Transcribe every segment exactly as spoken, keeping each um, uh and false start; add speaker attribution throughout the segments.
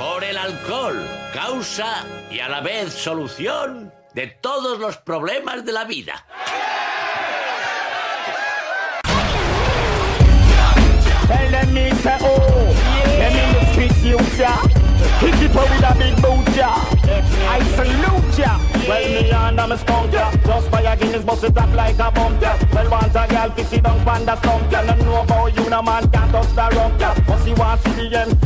Speaker 1: por el alcohol, causa y a la vez solución de todos los problemas de la vida.
Speaker 2: Hit it with a big boot, yeah. I salute ya. Well, me and I'm a skunk, yeah. Just by a Guinness, bust it up like a bump, yeah. Well, want a girl, fix it down, pan the stump, yeah. Don't know about you, no man can't touch the rump, yeah. But she wants to the end.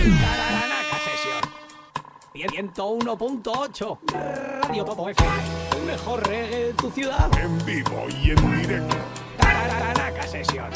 Speaker 3: ciento uno punto ocho Radio Topo F M, el mejor reggae de tu ciudad.
Speaker 4: En vivo y en directo.
Speaker 3: Tarararaca Sesión.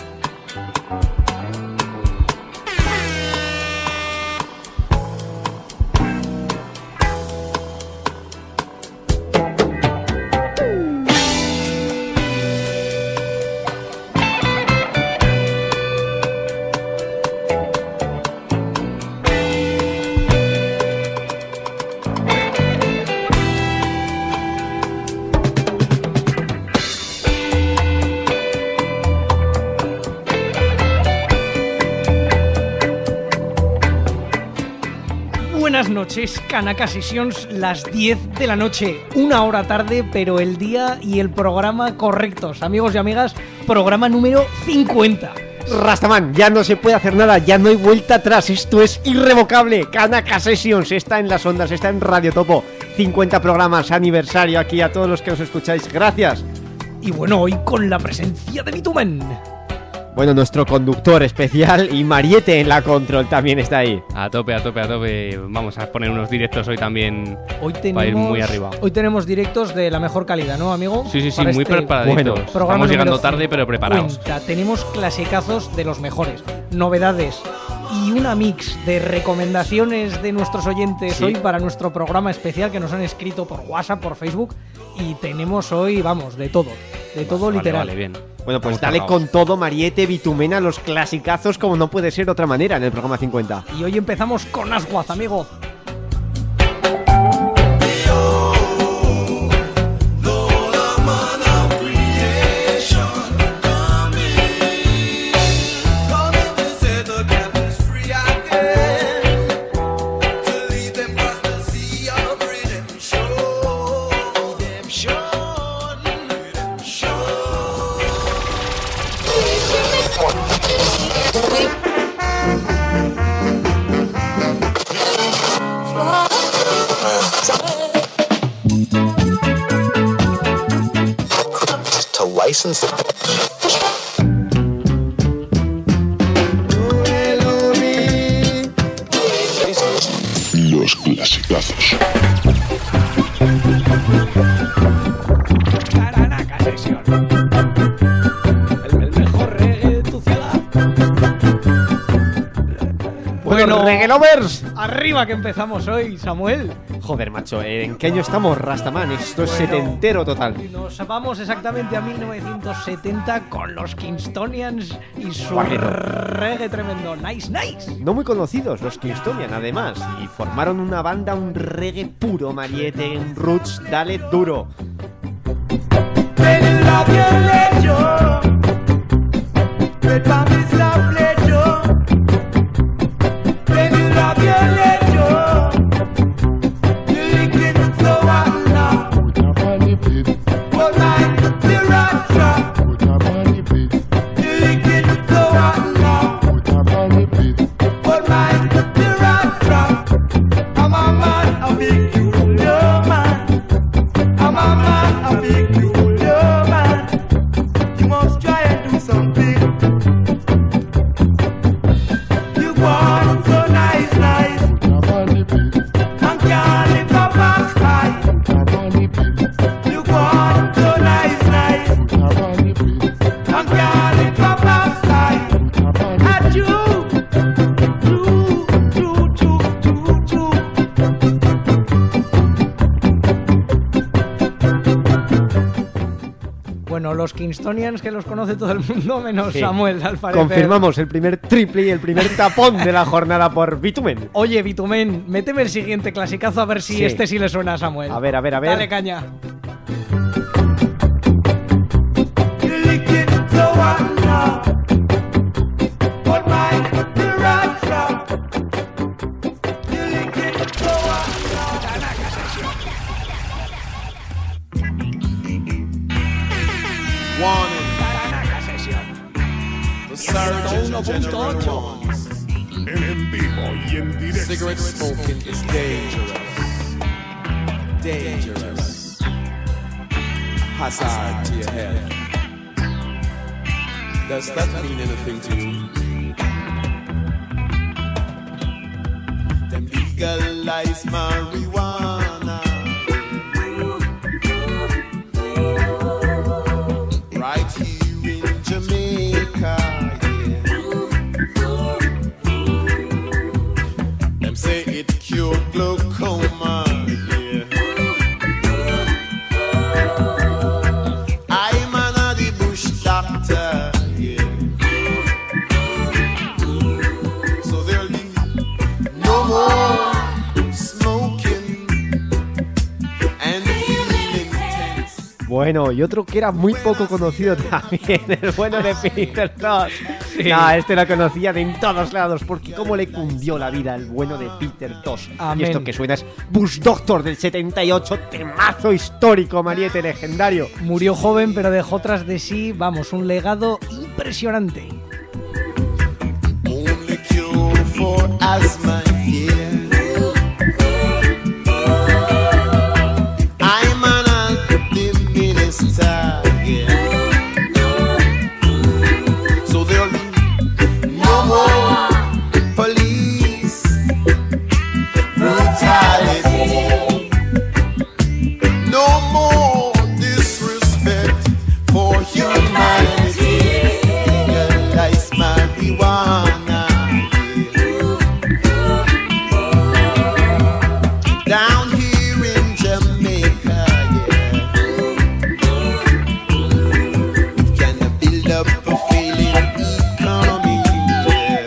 Speaker 3: Buenas noches, Kanaka Sessions, las diez de la noche, una hora tarde, pero el día y el programa correctos. Amigos y amigas, programa número cincuenta.
Speaker 5: Rastaman, ya no se puede hacer nada, ya no hay vuelta atrás, esto es irrevocable. Kanaka Sessions está en las ondas, está en Radio Topo. cincuenta programas, aniversario aquí a todos los que nos escucháis, gracias.
Speaker 3: Y bueno, hoy con la presencia de Bitumen.
Speaker 5: Bueno, nuestro conductor especial y Mariette en la control también está ahí.
Speaker 6: A tope, a tope, a tope. Vamos a poner unos directos hoy también
Speaker 3: hoy tenemos,
Speaker 6: para ir muy arriba.
Speaker 3: Hoy tenemos directos de la mejor calidad, ¿no, amigo?
Speaker 6: Sí, sí, sí,
Speaker 3: para
Speaker 6: muy
Speaker 3: este
Speaker 6: preparaditos.
Speaker 3: Bueno,
Speaker 6: estamos llegando tarde, pero preparados.
Speaker 3: Cuenta, tenemos clasicazos de los mejores, novedades y una mix de recomendaciones de nuestros oyentes ¿Sí? hoy para nuestro programa especial que nos han escrito por WhatsApp, por Facebook. Y tenemos hoy, vamos, de todo, de todo
Speaker 6: vale,
Speaker 3: literal.
Speaker 6: Vale, bien.
Speaker 5: Bueno, pues dale con todo, Mariette, Bitumena, los clasicazos como no puede ser de otra manera en el programa cincuenta.
Speaker 3: Y hoy empezamos con Asguaz, amigo.
Speaker 7: license.
Speaker 4: Los clasicazos.
Speaker 3: Taranaca Sesión. El, el mejor reggae de tu ciudad.
Speaker 5: Bueno, reggae lovers,
Speaker 3: arriba que empezamos hoy, Samuel.
Speaker 5: Joder, macho, ¿en qué año estamos, Rastaman? Esto es bueno, setentero total.
Speaker 3: Nos vamos exactamente a mil novecientos setenta con los Kingstonians y su
Speaker 5: Guajero.
Speaker 3: reggae tremendo. Nice, nice.
Speaker 5: No muy conocidos, los Kingstonians, además. Y formaron una banda, un reggae puro, Mariette, en roots, dale duro.
Speaker 3: Los Kingstonians, que los conoce todo el mundo, menos sí. Samuel, al parecer.
Speaker 5: Confirmamos el primer triple y el primer tapón de la jornada por Bitumen.
Speaker 3: Oye, Bitumen, méteme el siguiente clasicazo a ver si sí. este sí le suena a Samuel.
Speaker 5: A ver, a ver, a ver.
Speaker 3: Dale caña. punto ocho.
Speaker 4: En vivo y en directo.
Speaker 7: Cigarette smoking is dangerous. Dangerous. Hazard to your health. Does that mean anything to you? Them legalize marijuana. Right here in Jamaica, yeah. Them say it cure glaucoma, yeah. I'm an the bush doctor, yeah. So there'll be no more smoking and feeling tense.
Speaker 5: Bueno, y otro que era muy poco conocido también, el bueno de Peter Tosh.
Speaker 3: Sí.
Speaker 5: No, este lo conocía de en todos lados, porque cómo le cundió la vida el bueno de Peter Tosh.
Speaker 3: Amén.
Speaker 5: Y esto que suena es Bush Doctor del setenta y ocho, temazo histórico, Mariette, legendario.
Speaker 3: Murió joven, pero dejó tras de sí, vamos, un legado impresionante.
Speaker 7: Only cure for asthma, yeah. I'm an active minister, yeah. So there'll be no more police brutality, no more disrespect for humanity. Legalize marijuana, yeah. Down here in Jamaica, yeah. It can build up a failing economy, yeah.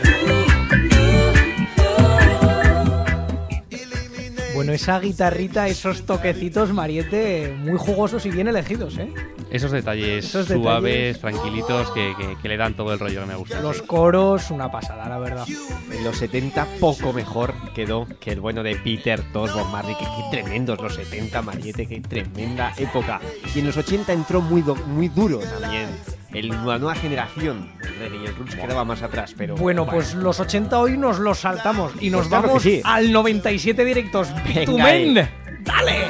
Speaker 7: Eliminate.
Speaker 3: Bueno, esa guitarrita, esos toquecitos, Mariette, muy jugosos y bien elegidos, ¿eh?
Speaker 6: Esos detalles
Speaker 3: Esos
Speaker 6: suaves,
Speaker 3: detalles.
Speaker 6: tranquilitos, que, que- que le dan todo el rollo que me gusta.
Speaker 3: Los coros, una pasada, la verdad.
Speaker 5: En los setenta poco mejor quedó que el bueno de Peter Tosh, Bob Marley, que qué tremendos los setenta, Mariette, qué tremenda época. Y en los ochenta entró muy, do- muy duro también. El, la nueva generación, el reggae y el roots quedaba más atrás, pero...
Speaker 3: Bueno, pues los ochenta hoy nos los saltamos y nos
Speaker 5: Pues claro
Speaker 3: vamos
Speaker 5: que sí.
Speaker 3: al noventa y siete directos.
Speaker 5: Venga
Speaker 3: ¡Bitumen!
Speaker 5: ahí.
Speaker 3: ¡Dale!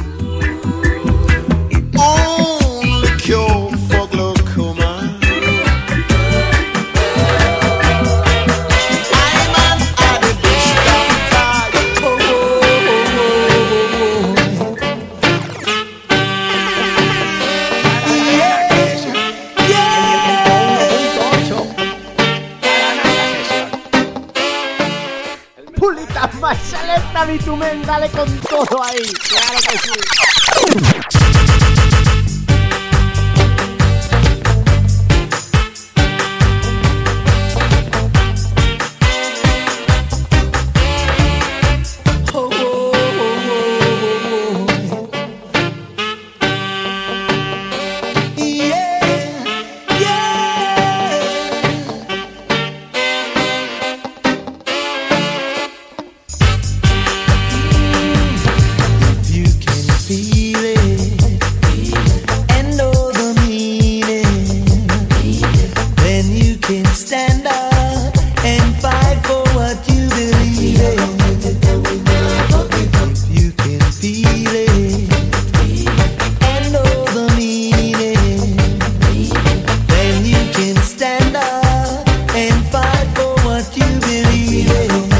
Speaker 7: Only cure for glaucoma. I'm an Irish doctor. Oh, oh, oh,
Speaker 5: ¡Pulita más selecta, Bitumen! ¡Dale con todo ahí! ¡Claro que sí!
Speaker 7: if you can feel it and know the meaning, then you can stand up and fight for what you believe in. If you can feel it and know the meaning, then you can stand up and fight for what you believe in.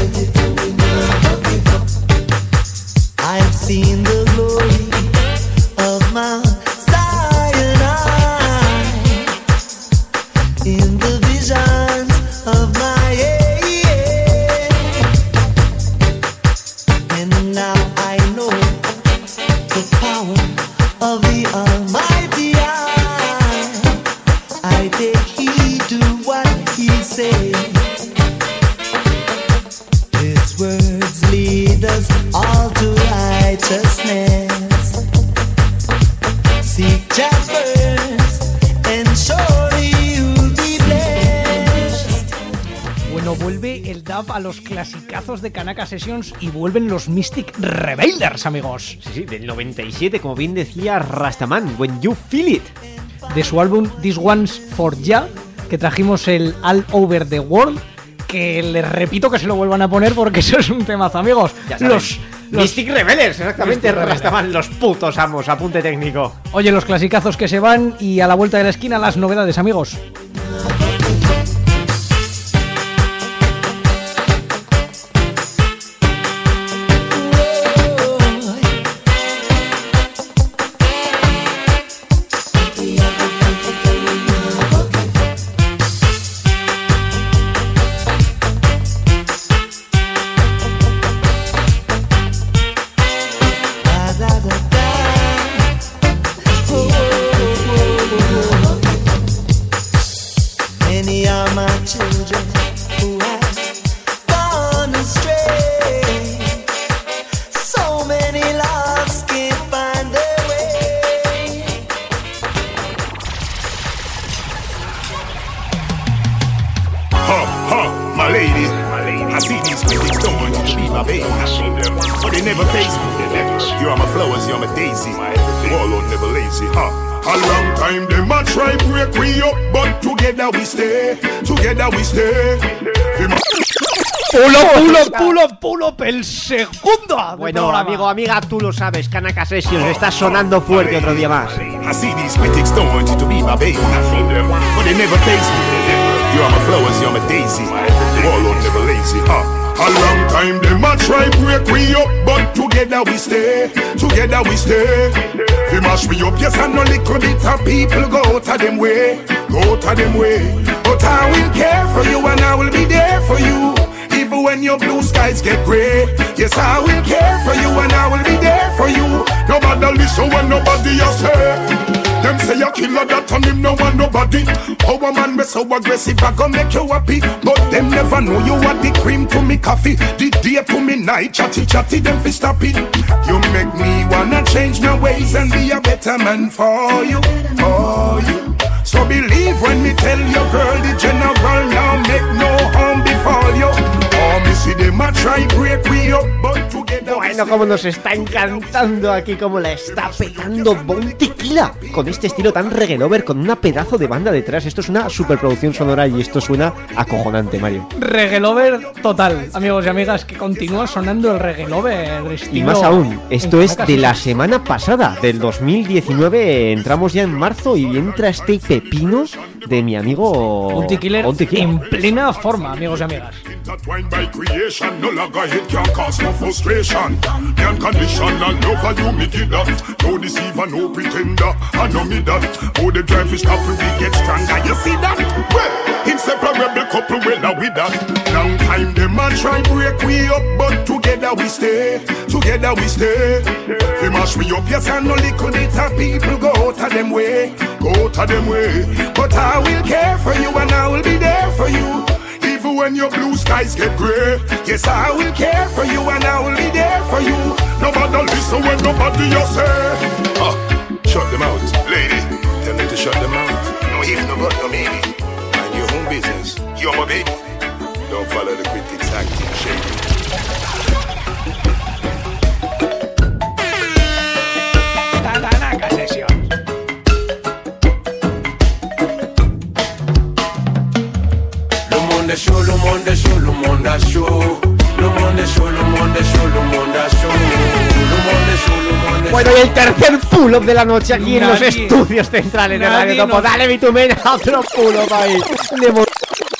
Speaker 7: I've seen the glory of Mount Sinai in the visions of my head, and now I know the power of the Almighty. I, I take heed to what He said. His words lead us all to righteousness. Seek Jah first, and surely you'll be blessed.
Speaker 3: Bueno, vuelve el dub a los clasicazos de Kanaka Sessions y vuelven los Mystic Revealers, amigos.
Speaker 5: Sí, sí, del noventa y siete, como bien decía Rastaman, When You Feel It.
Speaker 3: De su álbum This One's For Ya, que trajimos el All Over the World, que les repito que se lo vuelvan a poner porque eso es un temazo, amigos.
Speaker 5: Ya saben.
Speaker 3: Los, los
Speaker 5: Mystic Rebelers, exactamente.
Speaker 3: Mystic Rebelers.
Speaker 5: Estaban los putos amos, apunte técnico.
Speaker 3: Oye, los clasicazos que se van y a la vuelta de la esquina las novedades, amigos. Pulo, pulo, pulo, pulo, el segundo.
Speaker 5: Bueno, amigo, amiga, tú lo sabes, Kanaka Sessions está sonando fuerte otro día más.
Speaker 4: I see these critics don't want you to be my baby, but they never face me. You're my flowers, you're my daisy. Warlord never lazy, huh? A long time them a try break we up, but together we stay, together we stay. They mash me up, yes, and no little bit of people go to them way, go to them way. But I will care for you and I will be there for you. Even when your blue skies get grey, yes, I will care for you and I will be there for you. Nobody listen when nobody else say. Them say a killer that on him no want nobody. Our man be so aggressive I gon' make you happy, but them never know you are the cream to me coffee, the day to me night chatty chatty them fi stop it. You make me wanna change my ways and be a better man for you, for you. So believe when me tell you, girl, the general now make no harm befall you. Oh, me see them a try break we up, but together.
Speaker 5: Bueno, como nos está encantando aquí, como la está petando Bon Tequila con este estilo tan reggae lover, con una pedazo de banda detrás. Esto es una superproducción sonora y esto suena acojonante, Mario.
Speaker 3: Reggae lover total, amigos y amigas, que continúa sonando el reggae lover estilo.
Speaker 5: Y más aún, esto es de la semana pasada, del dos mil diecinueve. Entramos ya en marzo y entra este pepino de mi amigo
Speaker 3: Bon Tequila
Speaker 5: Bon Tequila
Speaker 3: en plena forma, amigos y amigas.
Speaker 4: Intertwined by creation, no longer it can cause no frustration. The unconditional love of you, me give that. No deceiver, no pretender, I know me that. Oh, the drive is couple, we get stronger, you see that? Well, inseparable couple, well, now with that. Long time, them a try break we up, but together we stay, together we stay. They mash me up, yes, and no little bit of people go to them way, go to them way. But I will care for you and I will be there for you. Even when your blue skies get grey, yes, I will care for you and I will be there for you. Nobody listen when nobody you say. Ah, shut them out, lady. Tell me to shut them out. No if, no but, no maybe. Mind your own business. You're my baby. Don't follow the critics acting shady.
Speaker 3: Kanaka Sessions.
Speaker 8: Le chaud, le monde est chaud, le monde est chaud. Le monde est chaud, le monde est chaud, le monde est chaud. Le monde est chaud, le monde est chaud.
Speaker 5: Bueno, y el tercer pull-up de la noche aquí en los
Speaker 3: Nadie-
Speaker 5: estudios centrales de
Speaker 3: nadie
Speaker 5: Radio Topo.
Speaker 3: nos-
Speaker 5: Dale, Bitumena, otro pull-up ahí. De mo-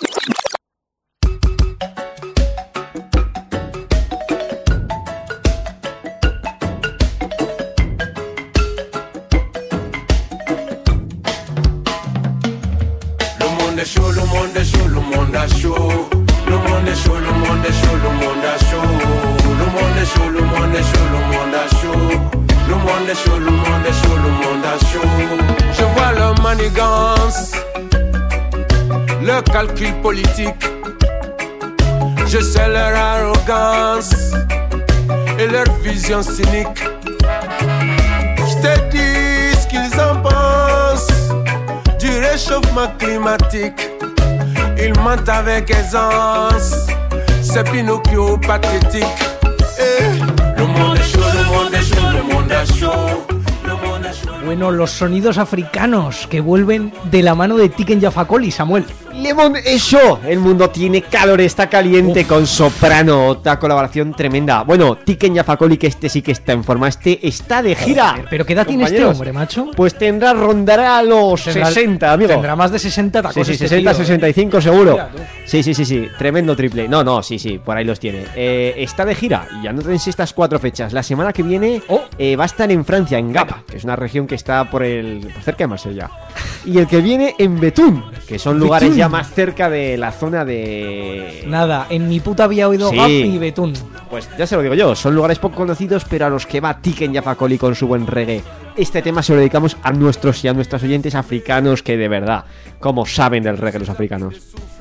Speaker 8: Le monde est chaud, le monde est chaud, le monde est chaud. Le monde est chaud, le monde est chaud, le monde est chaud. Le monde est chaud, le monde est chaud, le monde est chaud. Le monde est chaud, le monde est chaud, le monde est chaud. Je vois leur manigance, leur calcul politique. Je sais leur arrogance et leur vision cynique. Je te dis ce qu'ils en pensent du réchauffement climatique. Ils mentent avec aisance, c'est Pinocchio pathétique. Eh, le monde est chaud, le monde est chaud, le monde est chaud. Le monde est chaud.
Speaker 3: Bueno, los sonidos africanos que vuelven de la mano de Tiken Jaffa Cole y Samuel.
Speaker 5: Lemon, eso, el mundo tiene calor, está caliente. Uf. Con Soprano, otra colaboración tremenda. Bueno, Tiken Yafakoli, que este sí que está en forma, este está de gira.
Speaker 3: Joder, ¿pero qué edad tiene este hombre, macho?
Speaker 5: Pues tendrá, rondará a los tendrá, sesenta, amigo.
Speaker 3: Tendrá más de sesenta tacos.
Speaker 5: Sí, sí,
Speaker 3: este
Speaker 5: sesenta,
Speaker 3: tío,
Speaker 5: sesenta y cinco seguro.
Speaker 3: Mira,
Speaker 5: sí, sí, sí, sí, tremendo triple. No, no, sí, sí, por ahí los tiene. eh, Está de gira, y anótense estas cuatro fechas. La semana que viene oh. eh, va a estar en Francia, en Gap, que es una región que está por el por cerca de Marsella. Y el que viene en Betún, que son lugares Betún. ya más cerca de la zona de...
Speaker 3: Nada, en mi puta había oído sí. Gap y Betún.
Speaker 5: Pues ya se lo digo yo, son lugares poco conocidos, pero a los que va Tiken Yafakoli con su buen reggae. Este tema se lo dedicamos a nuestros y a nuestros oyentes africanos, que de verdad, como saben del reggae los africanos.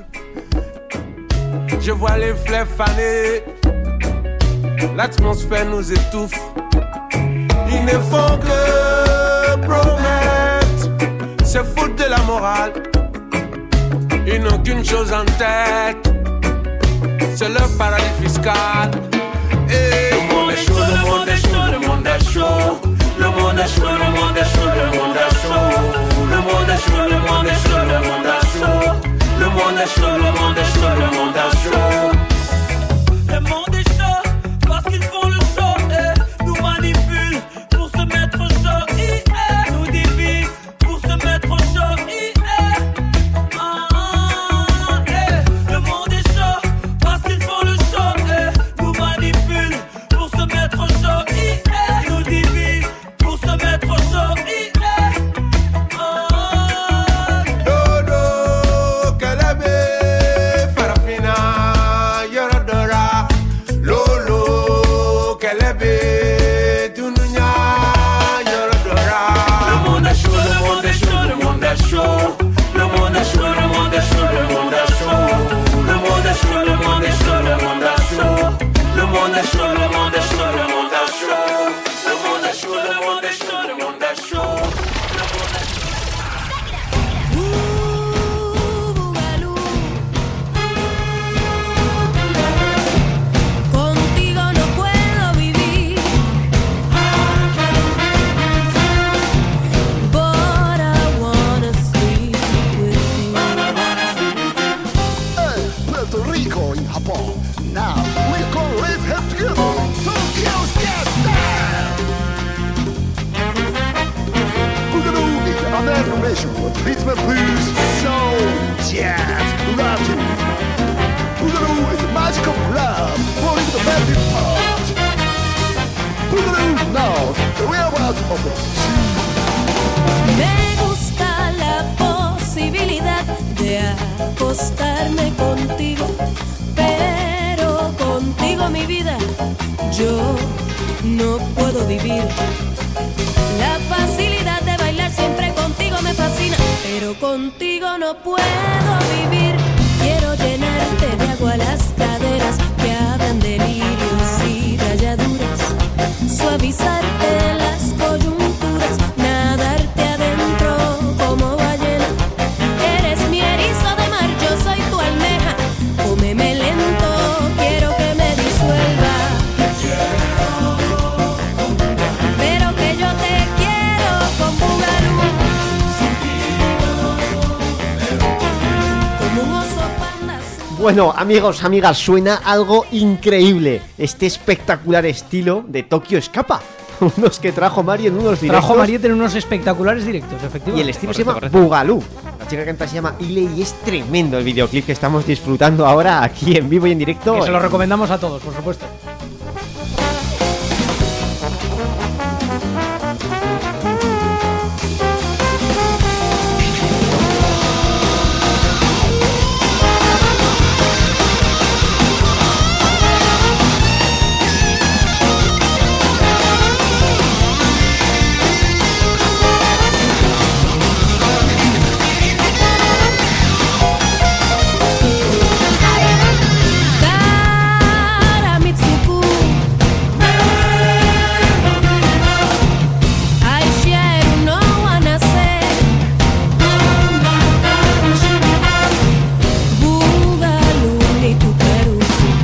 Speaker 8: Je vois les fleurs faner, l'atmosphère nous étouffe. Ils ne font que promettre, se foutent de la morale. Ils n'ont qu'une chose en tête, c'est leur paradis fiscal. Et le monde est chaud, le monde est chaud, le monde est chaud. Le monde est chaud, le monde est chaud, le monde est chaud. Le monde est chaud, le monde est chaud, le monde est chaud. Le monde est chaud, le monde est chaud, le monde est chaud. Le monde est chaud parce qu'ils font le show et nous manipulent pour se mettre au show. Et nous divisent pour se mettre au show. Et ah, ah, eh. Le monde est chaud parce qu'ils font le show et nous manipulent pour se mettre au show. Et nous divisent pour se mettre au show. Et ah, Dodo, Calabé, Farafina, Yorodora, Lolo, Calabé, Dununya, Yorodora. Le monde est chaud, le monde est chaud, le monde est chaud. Le monde est chaud, le monde est chaud, le monde est chaud. Le monde est chaud, le monde est chaud, le monde est chaud. Le monde est chaud, le monde est chaud, le monde est chaud. Le monde est chaud, le monde est chaud, le monde est chaud.
Speaker 9: Contigo no puedo vivir, but I wanna sleep with you.
Speaker 10: Hey, Puerto Rico in Japón. Now we gonna live here together. Tokyo's gas style. Boogaloo is the American version of rhythm and blues, soul, jazz, Latin. Boogaloo is the magic of love, falling the melting part. Boogaloo knows the whereabouts of the two.
Speaker 9: Me gusta la posibilidad de acostarme contigo, pero contigo mi vida yo no puedo vivir. La facilidad de bailar siempre contigo me fascina, pero contigo no puedo vivir. Quiero llenarte de agua las caderas que abran delirios y rayaduras, suavizarte las coyunturas, nadarte adentro como ballena. Eres mi erizo de mar, yo soy tu almeja. Cómeme lento, quiero que me disuelva, pero que yo te quiero con Boogaloo. Como un oso panda azul.
Speaker 5: Bueno, amigos, amigas, suena algo increíble. Este espectacular estilo de Tokyo Escapa. Unos que trajo Mario en unos directos.
Speaker 3: Trajo Mario en unos espectaculares directos, efectivamente.
Speaker 5: Y el estilo
Speaker 6: Correcto,
Speaker 5: se llama
Speaker 6: correcto.
Speaker 5: Boogaloo. La chica que canta se llama Ile y es tremendo el videoclip que estamos disfrutando ahora aquí en vivo y en directo.
Speaker 3: Que se lo recomendamos a todos, por supuesto.
Speaker 9: Cara Mitsuku, Aishiru no wanase, Boogaloo ni tu Perú.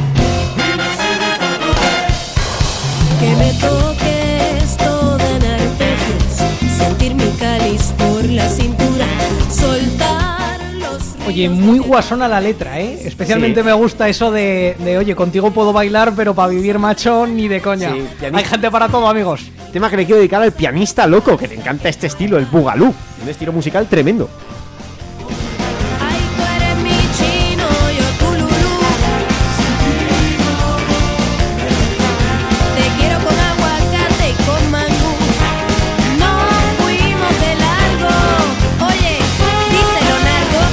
Speaker 9: Que me toques todo en arpegios, sentir mi cáliz por la cintura, soltar los ríos.
Speaker 3: Oye, Oye, muy guasona la letra, ¿eh? Especialmente
Speaker 5: Sí.
Speaker 3: me gusta eso de, de, oye, contigo puedo bailar, pero para vivir macho ni de coña.
Speaker 5: Sí, pianista.
Speaker 3: Hay gente para todo, amigos.
Speaker 5: Tema que le quiero dedicar al pianista loco, que le encanta este estilo, el bugalú. Un estilo musical tremendo.
Speaker 9: Ay, tú eres mi chino, yo tu lulú. Te quiero con aguacate y con mangú. No fuimos de largo. Oye, díselo, Nardo.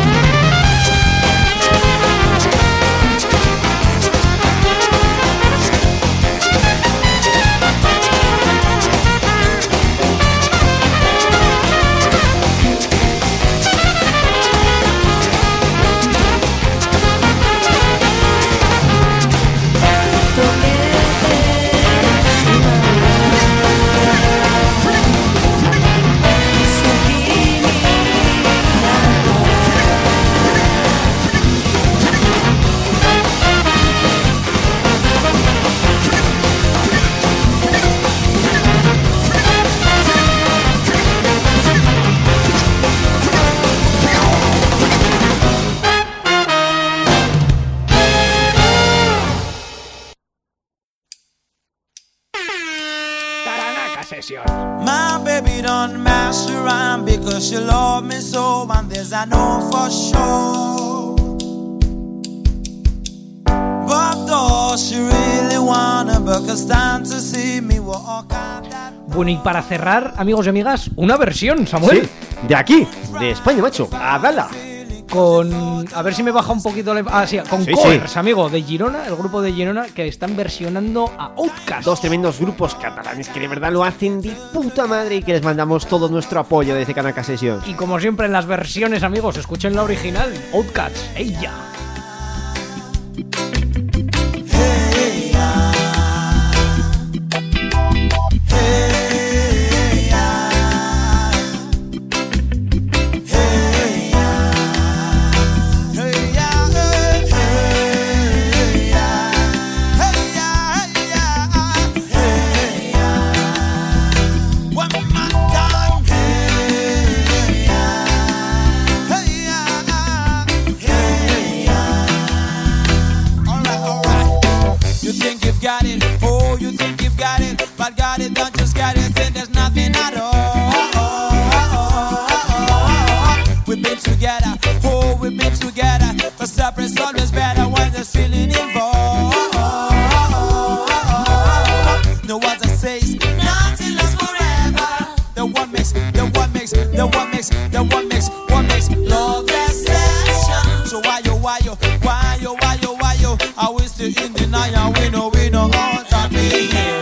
Speaker 7: My baby don't mess around because you love me so, and this I know for sure. But does she really wanna book a stand to see me walk out that?
Speaker 3: Bueno, y para cerrar, amigos y amigas, una versión, Samuel.
Speaker 5: Sí, de aquí, de España, macho. A Dala.
Speaker 3: Con... A ver si me baja un poquito... la- Ah, sí, con
Speaker 5: Sí,
Speaker 3: covers,
Speaker 5: sí.
Speaker 3: amigo, de Girona, el grupo de Girona, que están versionando a Outkast.
Speaker 5: Dos tremendos grupos catalanes que de verdad lo hacen de puta madre y que les mandamos todo nuestro apoyo desde Kanaka Sessions.
Speaker 3: Y como siempre en las versiones, amigos, escuchen la original, Outkast, ella.
Speaker 7: You think you've got it, oh, you think you've got it, but got it, don't just got it, then there's nothing at all. We've been together, oh, we've been together, but separate's always better when there's feeling involved. No one that says nothing lasts forever. The one makes, the one makes, the one makes, the one makes, one makes love less special. So why yo, why yo, why yo, why yo, why yo? Are we still in denial? We know, we know all that we hear.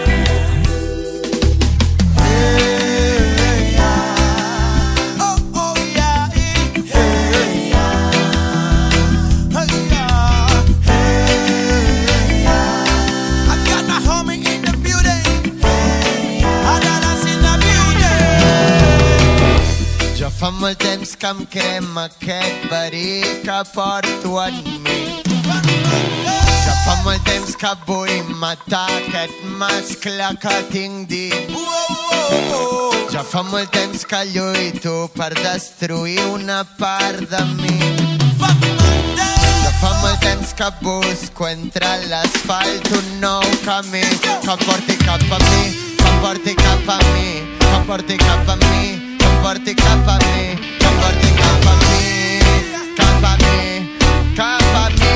Speaker 7: Hey, yeah. Oh, oh, yeah. Hey, yeah. Hey, yeah. Hey, yeah. I got my homie in the building. I got us in the building.
Speaker 11: Ja fa molt temps que em crema aquest verí que porto en mi. Ja fa molt temps que vull matar aquest mascle que tinc dins. Ja fa molt temps que lluito per destruir una part de mi. Ja fa molt temps que busco entre l'asfalt un nou camí que porti cap a mi, que porti cap a mi, que porti cap a mi, que porti cap a mi, que porti cap a mi, cap a mi, cap a mi.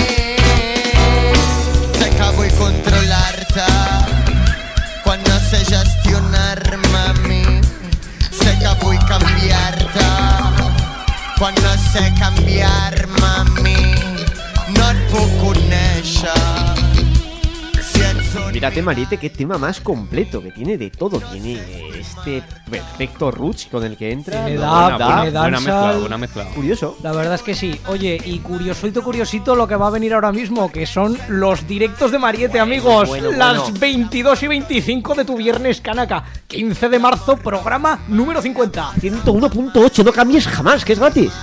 Speaker 11: Sé que vull controlar-te quan no sé gestionar-me a mi. Sé que vull canviar-te quan no sé canviar-me a mi. No et puc conèixer si ets un...
Speaker 5: Mírate, Mariette, qué tema más completo, que tiene de todo. Tiene este perfecto roots con el que entra.
Speaker 3: Tiene
Speaker 5: no,
Speaker 3: dub,
Speaker 5: buena-
Speaker 3: tiene
Speaker 6: Buena
Speaker 3: dancehall.
Speaker 6: mezcla, buena mezcla.
Speaker 5: Curioso.
Speaker 3: La verdad es que sí. Oye, y curiosito, curiosito lo que va a venir ahora mismo, que son los directos de Mariette, amigos.
Speaker 5: bueno,
Speaker 3: Las
Speaker 5: bueno.
Speaker 3: veintidós y veinticinco de tu viernes Kanaka. quince de marzo, programa número cincuenta.
Speaker 5: ciento uno punto ocho, no cambies jamás, que es gratis.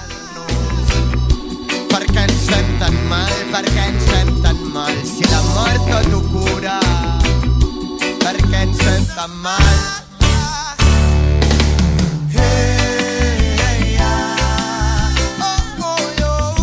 Speaker 11: Per què ens fem tan mal, per què ens fem tan mal si la mort tot ho cura? Per què ens fem tan mal? Hey, yeah. Oh, oh, yo,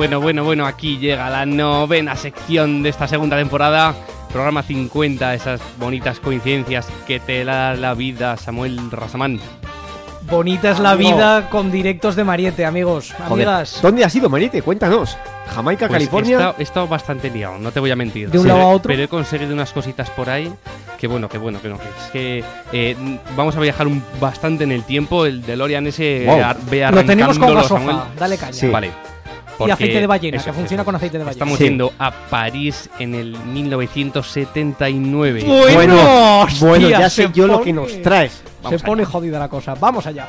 Speaker 6: bueno, bueno, bueno, aquí llega la novena sección de esta segunda temporada. Programa cincuenta, esas bonitas coincidencias que te da la vida, Samuel Rasamán.
Speaker 3: Bonita es la vida con directos de Mariette, amigos,
Speaker 5: Joder,
Speaker 3: amigas.
Speaker 5: ¿dónde has ido, Mariette? Cuéntanos. Jamaica,
Speaker 6: Pues
Speaker 5: California.
Speaker 6: He estado, he estado bastante liado, no te voy a mentir.
Speaker 3: ¿De un lado a otro?
Speaker 6: Pero he conseguido unas cositas por ahí. Que bueno, que bueno, que no. Que es que eh, vamos a viajar un, bastante en el tiempo. El DeLorean ese
Speaker 5: Wow.
Speaker 6: ar- ve
Speaker 3: Lo tenemos con
Speaker 6: arrancándolo,
Speaker 3: gasofa,
Speaker 6: Samuel.
Speaker 3: dale caña.
Speaker 5: Sí.
Speaker 6: Vale.
Speaker 3: Y
Speaker 6: Porque
Speaker 3: aceite de ballena,
Speaker 6: eso,
Speaker 3: que funciona
Speaker 6: eso.
Speaker 3: con aceite de ballena.
Speaker 6: Estamos
Speaker 5: Sí.
Speaker 6: yendo a París en el mil novecientos setenta y nueve.
Speaker 5: Bueno,
Speaker 3: hostia,
Speaker 5: bueno, ya
Speaker 3: se
Speaker 5: sé yo lo
Speaker 3: pone-
Speaker 5: que nos traes.
Speaker 6: Vamos
Speaker 3: Se pone
Speaker 6: allá.
Speaker 3: jodida la cosa. Vamos allá.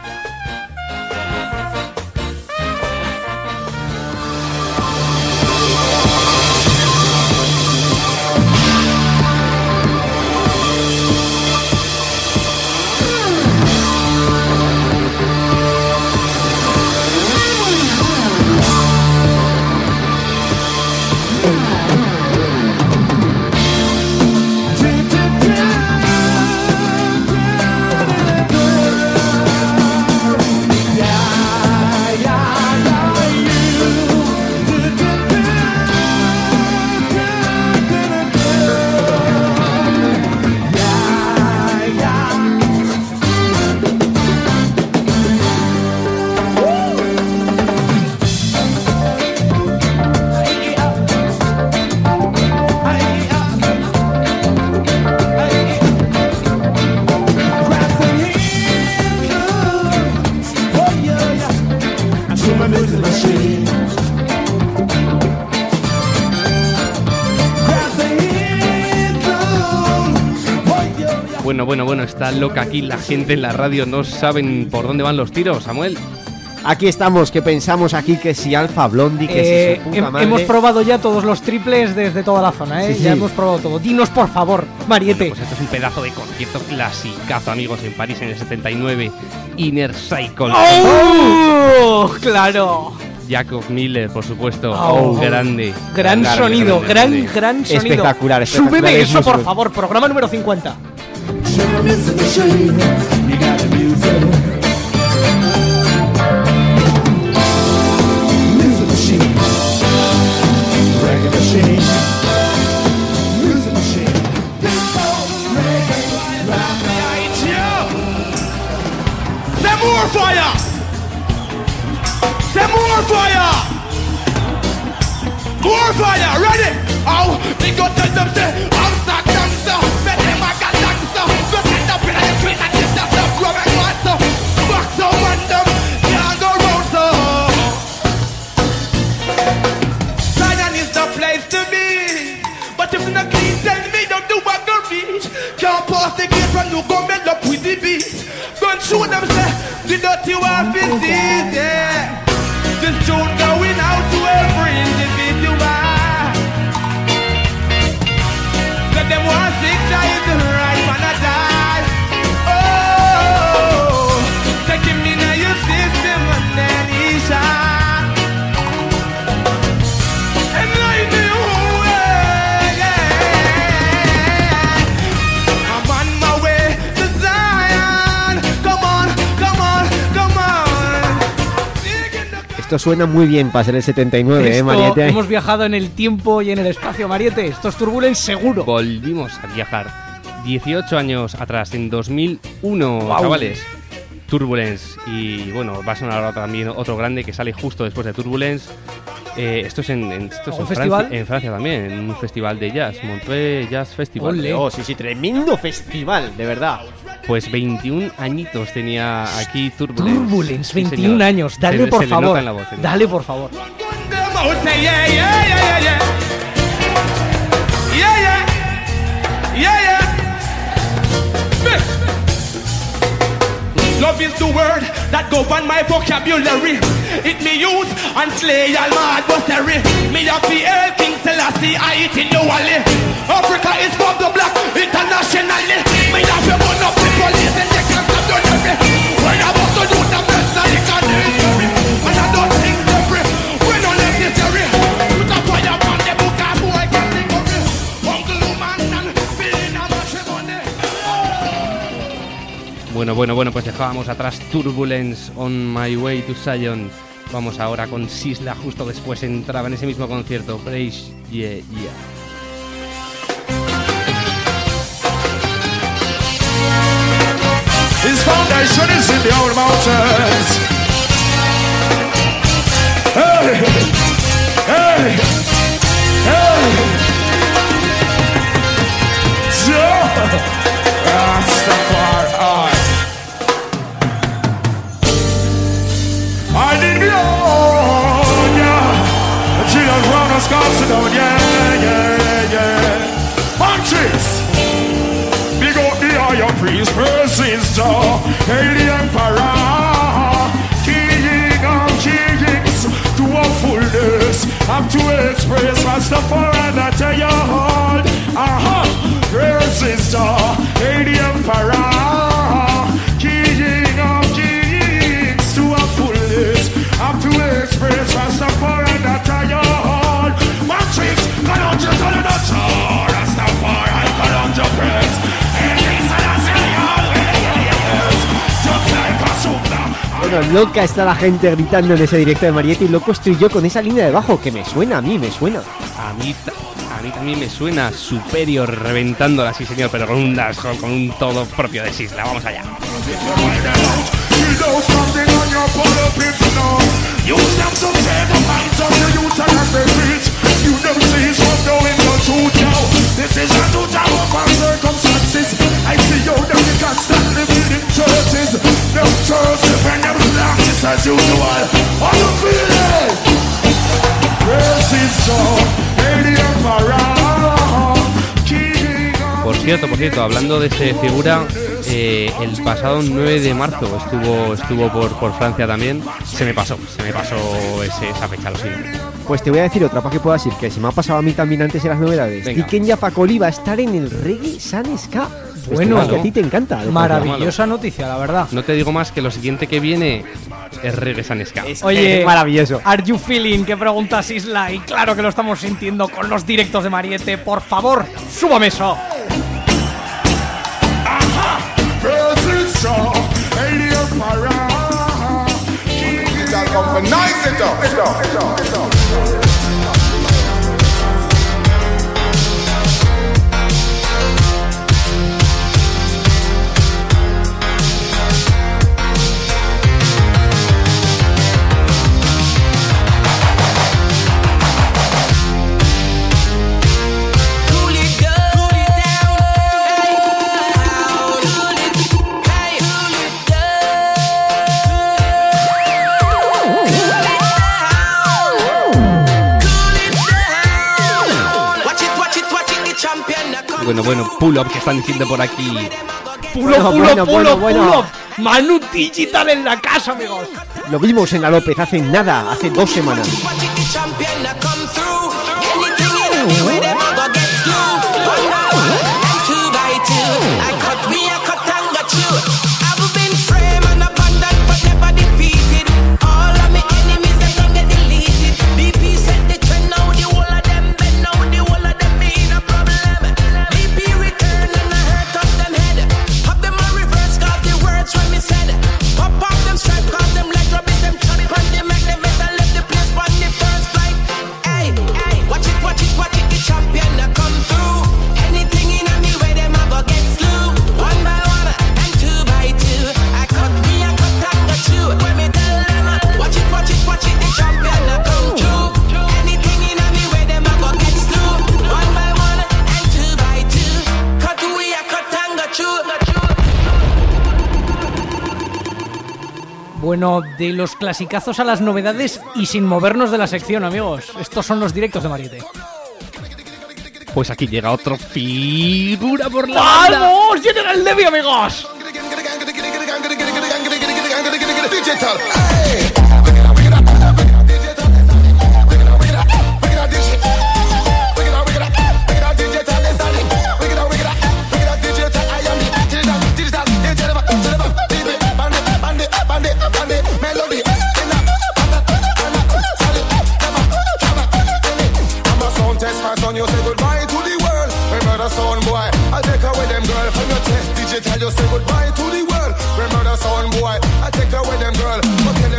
Speaker 6: Bueno, bueno, bueno, está loca aquí la gente en la radio. No saben por dónde van los tiros, Samuel.
Speaker 5: Aquí estamos, que pensamos aquí que si Alfa Blondie, que
Speaker 3: Eh,
Speaker 5: si su puta
Speaker 3: hem-
Speaker 5: madre.
Speaker 3: hemos probado ya todos los triples desde toda la zona, ¿eh?
Speaker 5: Sí,
Speaker 3: Ya
Speaker 5: sí.
Speaker 3: hemos probado todo. Dinos, por favor, Mariette.
Speaker 6: Pues esto es un pedazo de concierto clasicazo, amigos, en París en el setenta y nueve. Inner Cycle.
Speaker 3: ¡Oh! ¡Claro!
Speaker 6: Jacob Miller, por supuesto.
Speaker 3: Oh.
Speaker 6: grande.
Speaker 3: Gran
Speaker 6: Grande,
Speaker 3: sonido,
Speaker 6: grande,
Speaker 3: gran,
Speaker 6: grande.
Speaker 3: gran sonido.
Speaker 5: Espectacular, espectacular,
Speaker 3: Súbeme
Speaker 5: es
Speaker 3: eso, por
Speaker 5: músico.
Speaker 3: favor. Programa número cincuenta.
Speaker 2: Say more fire! Say more fire! More fire! Ready? Oh, we go tell them say, I'm stuck gangster. Make them a got gangster. Go stand up in the street and get that stuff growing monster. Fuck some random, can't go round so. Zion is the place to be. But if you not clean, tell me don't do what go reach. Can't pass the gate when you go melt up with the beat. Don't show them say, the dirty wife is this, yeah. This tune going out to every individual. Let them want sick die the right man a die. Oh, take him in your system and then he shot. And light the whole way, yeah. I'm on my way to Zion. Come on, come on, come on.
Speaker 5: Esto suena muy bien para ser el setenta y nueve, eh,
Speaker 3: Esto,
Speaker 5: Mariette.
Speaker 3: hemos viajado en el tiempo y en el espacio, Mariette. Esto es Turbulence seguro.
Speaker 6: Volvimos a viajar dieciocho años atrás, en dos mil uno,
Speaker 3: Guau.
Speaker 6: chavales. Turbulence. Y bueno, va a sonar ahora también otro grande que sale justo después de Turbulence. Eh, esto es en, en, esto es
Speaker 3: ¿Un
Speaker 6: en
Speaker 3: festival?
Speaker 6: Francia, en Francia también, en un festival de jazz, Montreux Jazz Festival.
Speaker 3: Ole.
Speaker 5: Oh, sí, sí, tremendo festival, de verdad.
Speaker 6: Pues veintiún añitos tenía aquí Turbulence.
Speaker 3: Turbulence,
Speaker 6: Sí,
Speaker 3: veintiún
Speaker 6: señor.
Speaker 3: años. Dale,
Speaker 6: Se le-
Speaker 3: por
Speaker 6: se le
Speaker 3: favor.
Speaker 6: nota en la voz, señor.
Speaker 3: Dale, por favor.
Speaker 2: Them out say yeah, yeah, yeah, yeah, yeah. Yeah, yeah. Yeah, yeah. Mix. Love is the word that govern my vocabulary. It me use and slay all my adversary. Me have the air King Selassie, I eat in the valley. Africa is from the black internationally. Me have to burn up the police and they can't stop doing every. When I was to do the best I can do it for me. And I don't think they're free. We don't necessary. Put a fire on the book and boy can sing for me. Uncle Luman and feeling how much money.
Speaker 6: Bueno, bueno, bueno, pues dejábamos atrás Turbulence on My Way to Zion. Vamos ahora con Sisla, justo después entraba en ese mismo concierto, Praise Yeah Yeah.
Speaker 12: His foundation is in the old mountains. Hey, hey, hey. So, Rastafari. I need me on, yeah. The children round us got to down, yeah, yeah, yeah. Punches. Big up the higher priest, persons to hail the emperor, king of kings, to a fullness, up to express Rastafari that I hold. Aha, persons to hail the emperor, king of kings, to a fullness, up to express Rastafari that I hold. Matrix, come on, just on the door, Rastafari, come on, just press.
Speaker 5: Bueno, loca está la gente gritando en ese directo de Mariette y loco estoy yo con esa línea de bajo que me suena a mí, me suena.
Speaker 6: A mí, a mí también me suena Superior reventándola, sí señor, pero con un dancehall, con un todo propio de Sisla. Vamos allá.
Speaker 12: You never see his from knowing your truth now. This is a two tower of circumstances. I see you now you can't stand living in churches. No church and never practice as usual. Are you feeling? Praise his song, Lady Emperor, King of...
Speaker 6: Por cierto, por cierto, hablando de ese figura, eh, el pasado nueve de marzo estuvo estuvo por, por Francia también. Se me pasó, se me pasó ese, esa fecha, lo siento.
Speaker 5: Pues te voy a decir otra para que puedas ir, que se me ha pasado a mí también antes en las novedades. Tiken Yapakoli va a estar en el Reggae Sun Ska.
Speaker 3: Bueno,
Speaker 5: que a ti te encanta.
Speaker 3: Maravillosa noticia, la verdad.
Speaker 6: No te digo más que lo siguiente que viene es Reggae Sun Ska.
Speaker 3: Oye,
Speaker 5: es maravilloso.
Speaker 3: Are you feeling? Que pregunta Sisla. Y claro que lo estamos sintiendo con los directos de Mariette. Por favor, súbame eso.
Speaker 6: Bueno, bueno, pull up que están diciendo por aquí.
Speaker 3: Pull up, pull up, pull up, pull up. Manu Digital en la casa, amigos.
Speaker 5: Lo vimos en la López hace nada, hace dos semanas.
Speaker 3: Bueno, de los clasicazos a las novedades y sin movernos de la sección, amigos. Estos son los directos de Mariette.
Speaker 6: Pues aquí llega otro figura por la banda.
Speaker 3: ¡Vamos! ¡General Levy, amigos!
Speaker 12: You say goodbye to the world. Remember the sound boy. I take away them girl from your chest. Digital, you say goodbye to the world. Remember the sound boy. I take away them girl.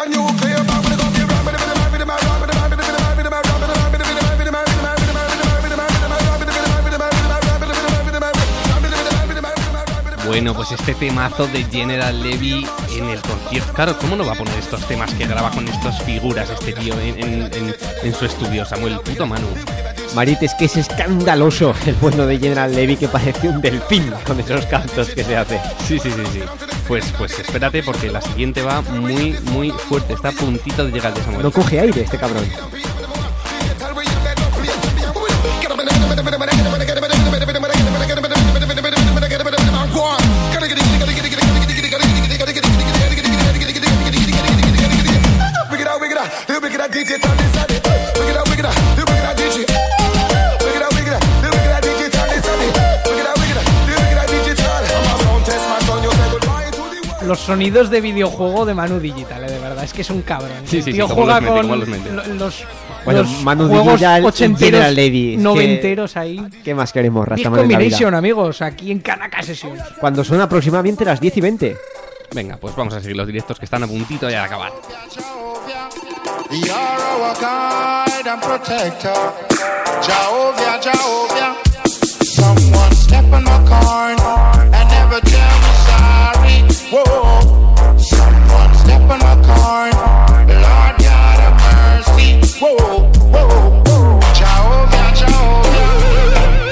Speaker 6: Bueno, pues este temazo de General Levy en el concierto. Claro, ¿cómo no va a poner estos temas que graba con estas figuras este tío en, en, en, en su estudio? Samuel, puto Manu.
Speaker 5: Marit, es que es escandaloso el bueno de General Levy, que parece un delfín con esos cantos que se hace.
Speaker 6: Sí, sí, sí, sí. Pues, pues espérate, porque la siguiente va muy, muy fuerte. Está a puntito de llegar de Samuel.
Speaker 5: No coge aire este cabrón.
Speaker 3: Los sonidos de videojuego de Manu Digital, eh, de verdad, es que es un cabrón.
Speaker 6: Sí, sí,
Speaker 3: el tío
Speaker 6: sí,
Speaker 3: juega
Speaker 6: los mete,
Speaker 3: con
Speaker 6: los mete.
Speaker 3: los, los,
Speaker 5: bueno,
Speaker 3: los
Speaker 5: Manu
Speaker 3: juegos
Speaker 5: Digital,
Speaker 3: ochenteros,
Speaker 5: General Levy,
Speaker 3: noventeros que, ahí.
Speaker 5: ¿Qué más queremos,
Speaker 3: Big
Speaker 5: Rastaman en la vida?
Speaker 3: Combination, amigos, aquí en Kanaka Sessions.
Speaker 5: Cuando son aproximadamente las diez y veinte.
Speaker 6: Venga, pues vamos a seguir los directos que están a puntito ya de acabar.
Speaker 13: You're our guide and protector, Jehovah, Jehovah. Someone step on my corner and never tell me sorry. Whoa. Someone step on my corner, Lord God of mercy. Whoa, whoa, whoa. Jehovah, Jehovah.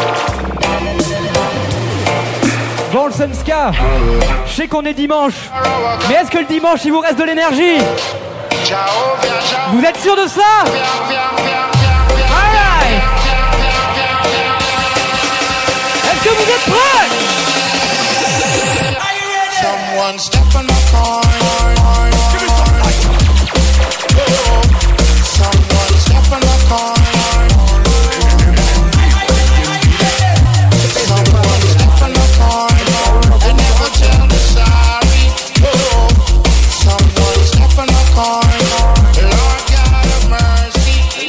Speaker 14: Bon, le Sunska, je sais qu'on est dimanche, mais est-ce que le dimanche il vous reste de l'énergie? Vous êtes sûr de ça? Alright. Est-ce que vous êtes prêts?
Speaker 13: Someone step on my corner. Someone step on my corner. Someone step on my corner and never tell me sorry. Someone step on my corner. Lord God of mercy.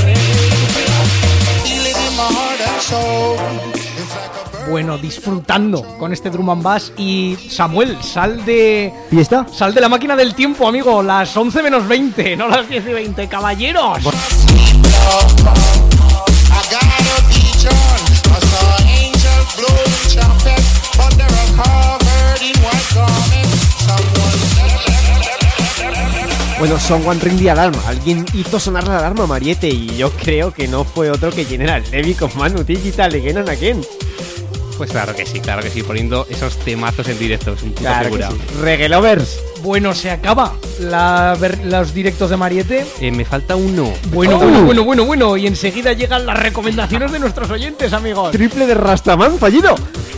Speaker 13: Feel it in my heart and soul.
Speaker 3: Bueno, disfrutando con este drum and bass. Y Samuel, sal de...
Speaker 5: ¿Fiesta?
Speaker 3: Sal de la máquina del tiempo, amigo. Las once menos veinte, no las diez y veinte, caballeros.
Speaker 5: Bueno, Someone Ring the Alarm. Alguien hizo sonar la alarma, Mariette, y yo creo que no fue otro que General Levy con Manu Digital y Kenan Again.
Speaker 6: Pues claro que sí, claro que sí, poniendo esos temazos en directo, es un puto
Speaker 5: claro
Speaker 6: figura.
Speaker 5: Sí. Reggae Lovers.
Speaker 3: Bueno, se acaba la, ver, los directos de Mariette.
Speaker 6: Eh, me falta uno.
Speaker 3: Bueno,
Speaker 5: Oh.
Speaker 3: bueno, bueno, bueno, bueno. Y enseguida llegan las recomendaciones de nuestros oyentes, amigos.
Speaker 5: Triple de Rastaman fallido.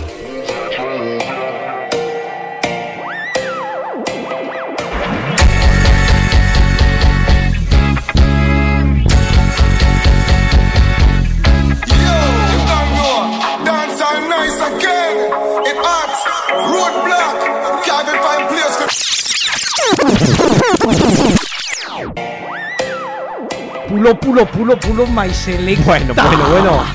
Speaker 3: Pulo, pulo, pulo, pulo, my select.
Speaker 5: Bueno, bueno, bueno.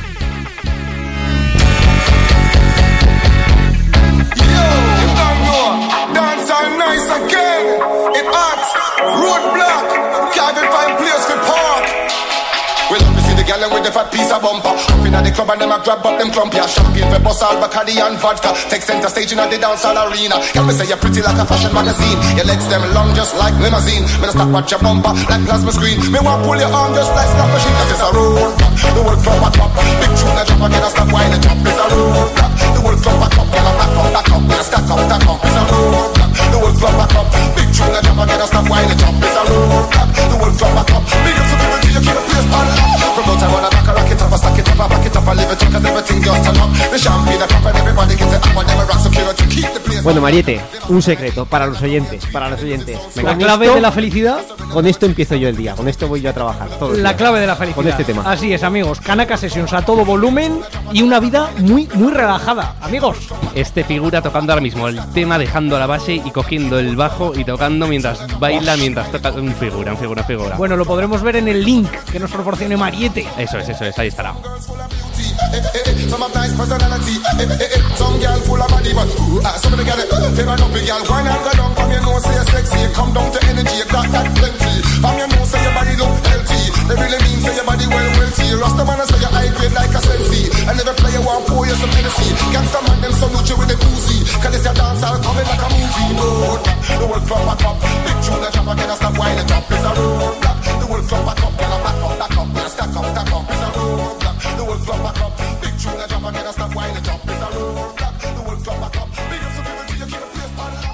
Speaker 10: Gyal with the fat piece of bumper. Up inna the club and them a grab up them clump. Yeah, champagne for bus all Bacardi and vodka. Take center stage inna the dance hall arena. Gyal me say you're pretty like a fashion magazine. Your legs them long just like limousine. Me no stop watch your bumper like plasma screen. Me want pull your arm just like slot machine. 'Cause it's a road block. The whole club back up. Big tune a drop again a stop while the jump is a road block. The whole club back up. Gyal a back up, back up. Gyal stack up, stack up. It's a road block. The whole club back up. Big tune a drop again a stop while the jump is a road block. The whole club back up. Big up security, you keep the place on lock. Promote I wanna back a rock it up, I stack it up, I back it up, I live it up, 'cause everything just turn up. The champagne, the cup and everybody gets it up, and never rock security, keep the place.
Speaker 5: Bueno, Mariette, un secreto para los oyentes, para los oyentes.
Speaker 3: La clave
Speaker 5: esto,
Speaker 3: de la felicidad.
Speaker 5: Con esto empiezo yo el día, con esto voy yo a trabajar. Todos los
Speaker 3: La
Speaker 5: días,
Speaker 3: clave de la felicidad.
Speaker 5: Con este tema.
Speaker 3: Así es, amigos. Kanaka Sessions a todo volumen y una vida muy, muy relajada, amigos.
Speaker 6: Este figura tocando ahora mismo el tema, dejando la base y cogiendo el bajo y tocando mientras baila, mientras toca. Un figura, un figura, un figura.
Speaker 3: Bueno, lo podremos ver en el link que nos proporcione Mariette.
Speaker 6: Eso es, eso es, ahí estará.
Speaker 10: eh, eh, eh, some have nice personality. Eh, eh, eh, some girl full of body, but ooh, ah, some of the girl, uh, they run up a girl. Why not go down from your nose, say you're sexy. Come down to energy, you got that plenty. From your nose, say your body look healthy. They really mean say your body well wealthy. Rasta man, say your high grade like a sensei. And every player want pour you some Hennessy. Gangsta man, them salute you with a Uzi. Cause it's your dance, I'll come in like a movie. Road, the world club back up. Big tune, the drop, I can't stop while the drop. It's a road block. The world club back up, then I back up, back up. Then I stack up, stack up. It's a road block. The world club back up. Big tune, the drop, I can't stop while the drop. It's a road block. The world club back up. Big up security, you keep the place on the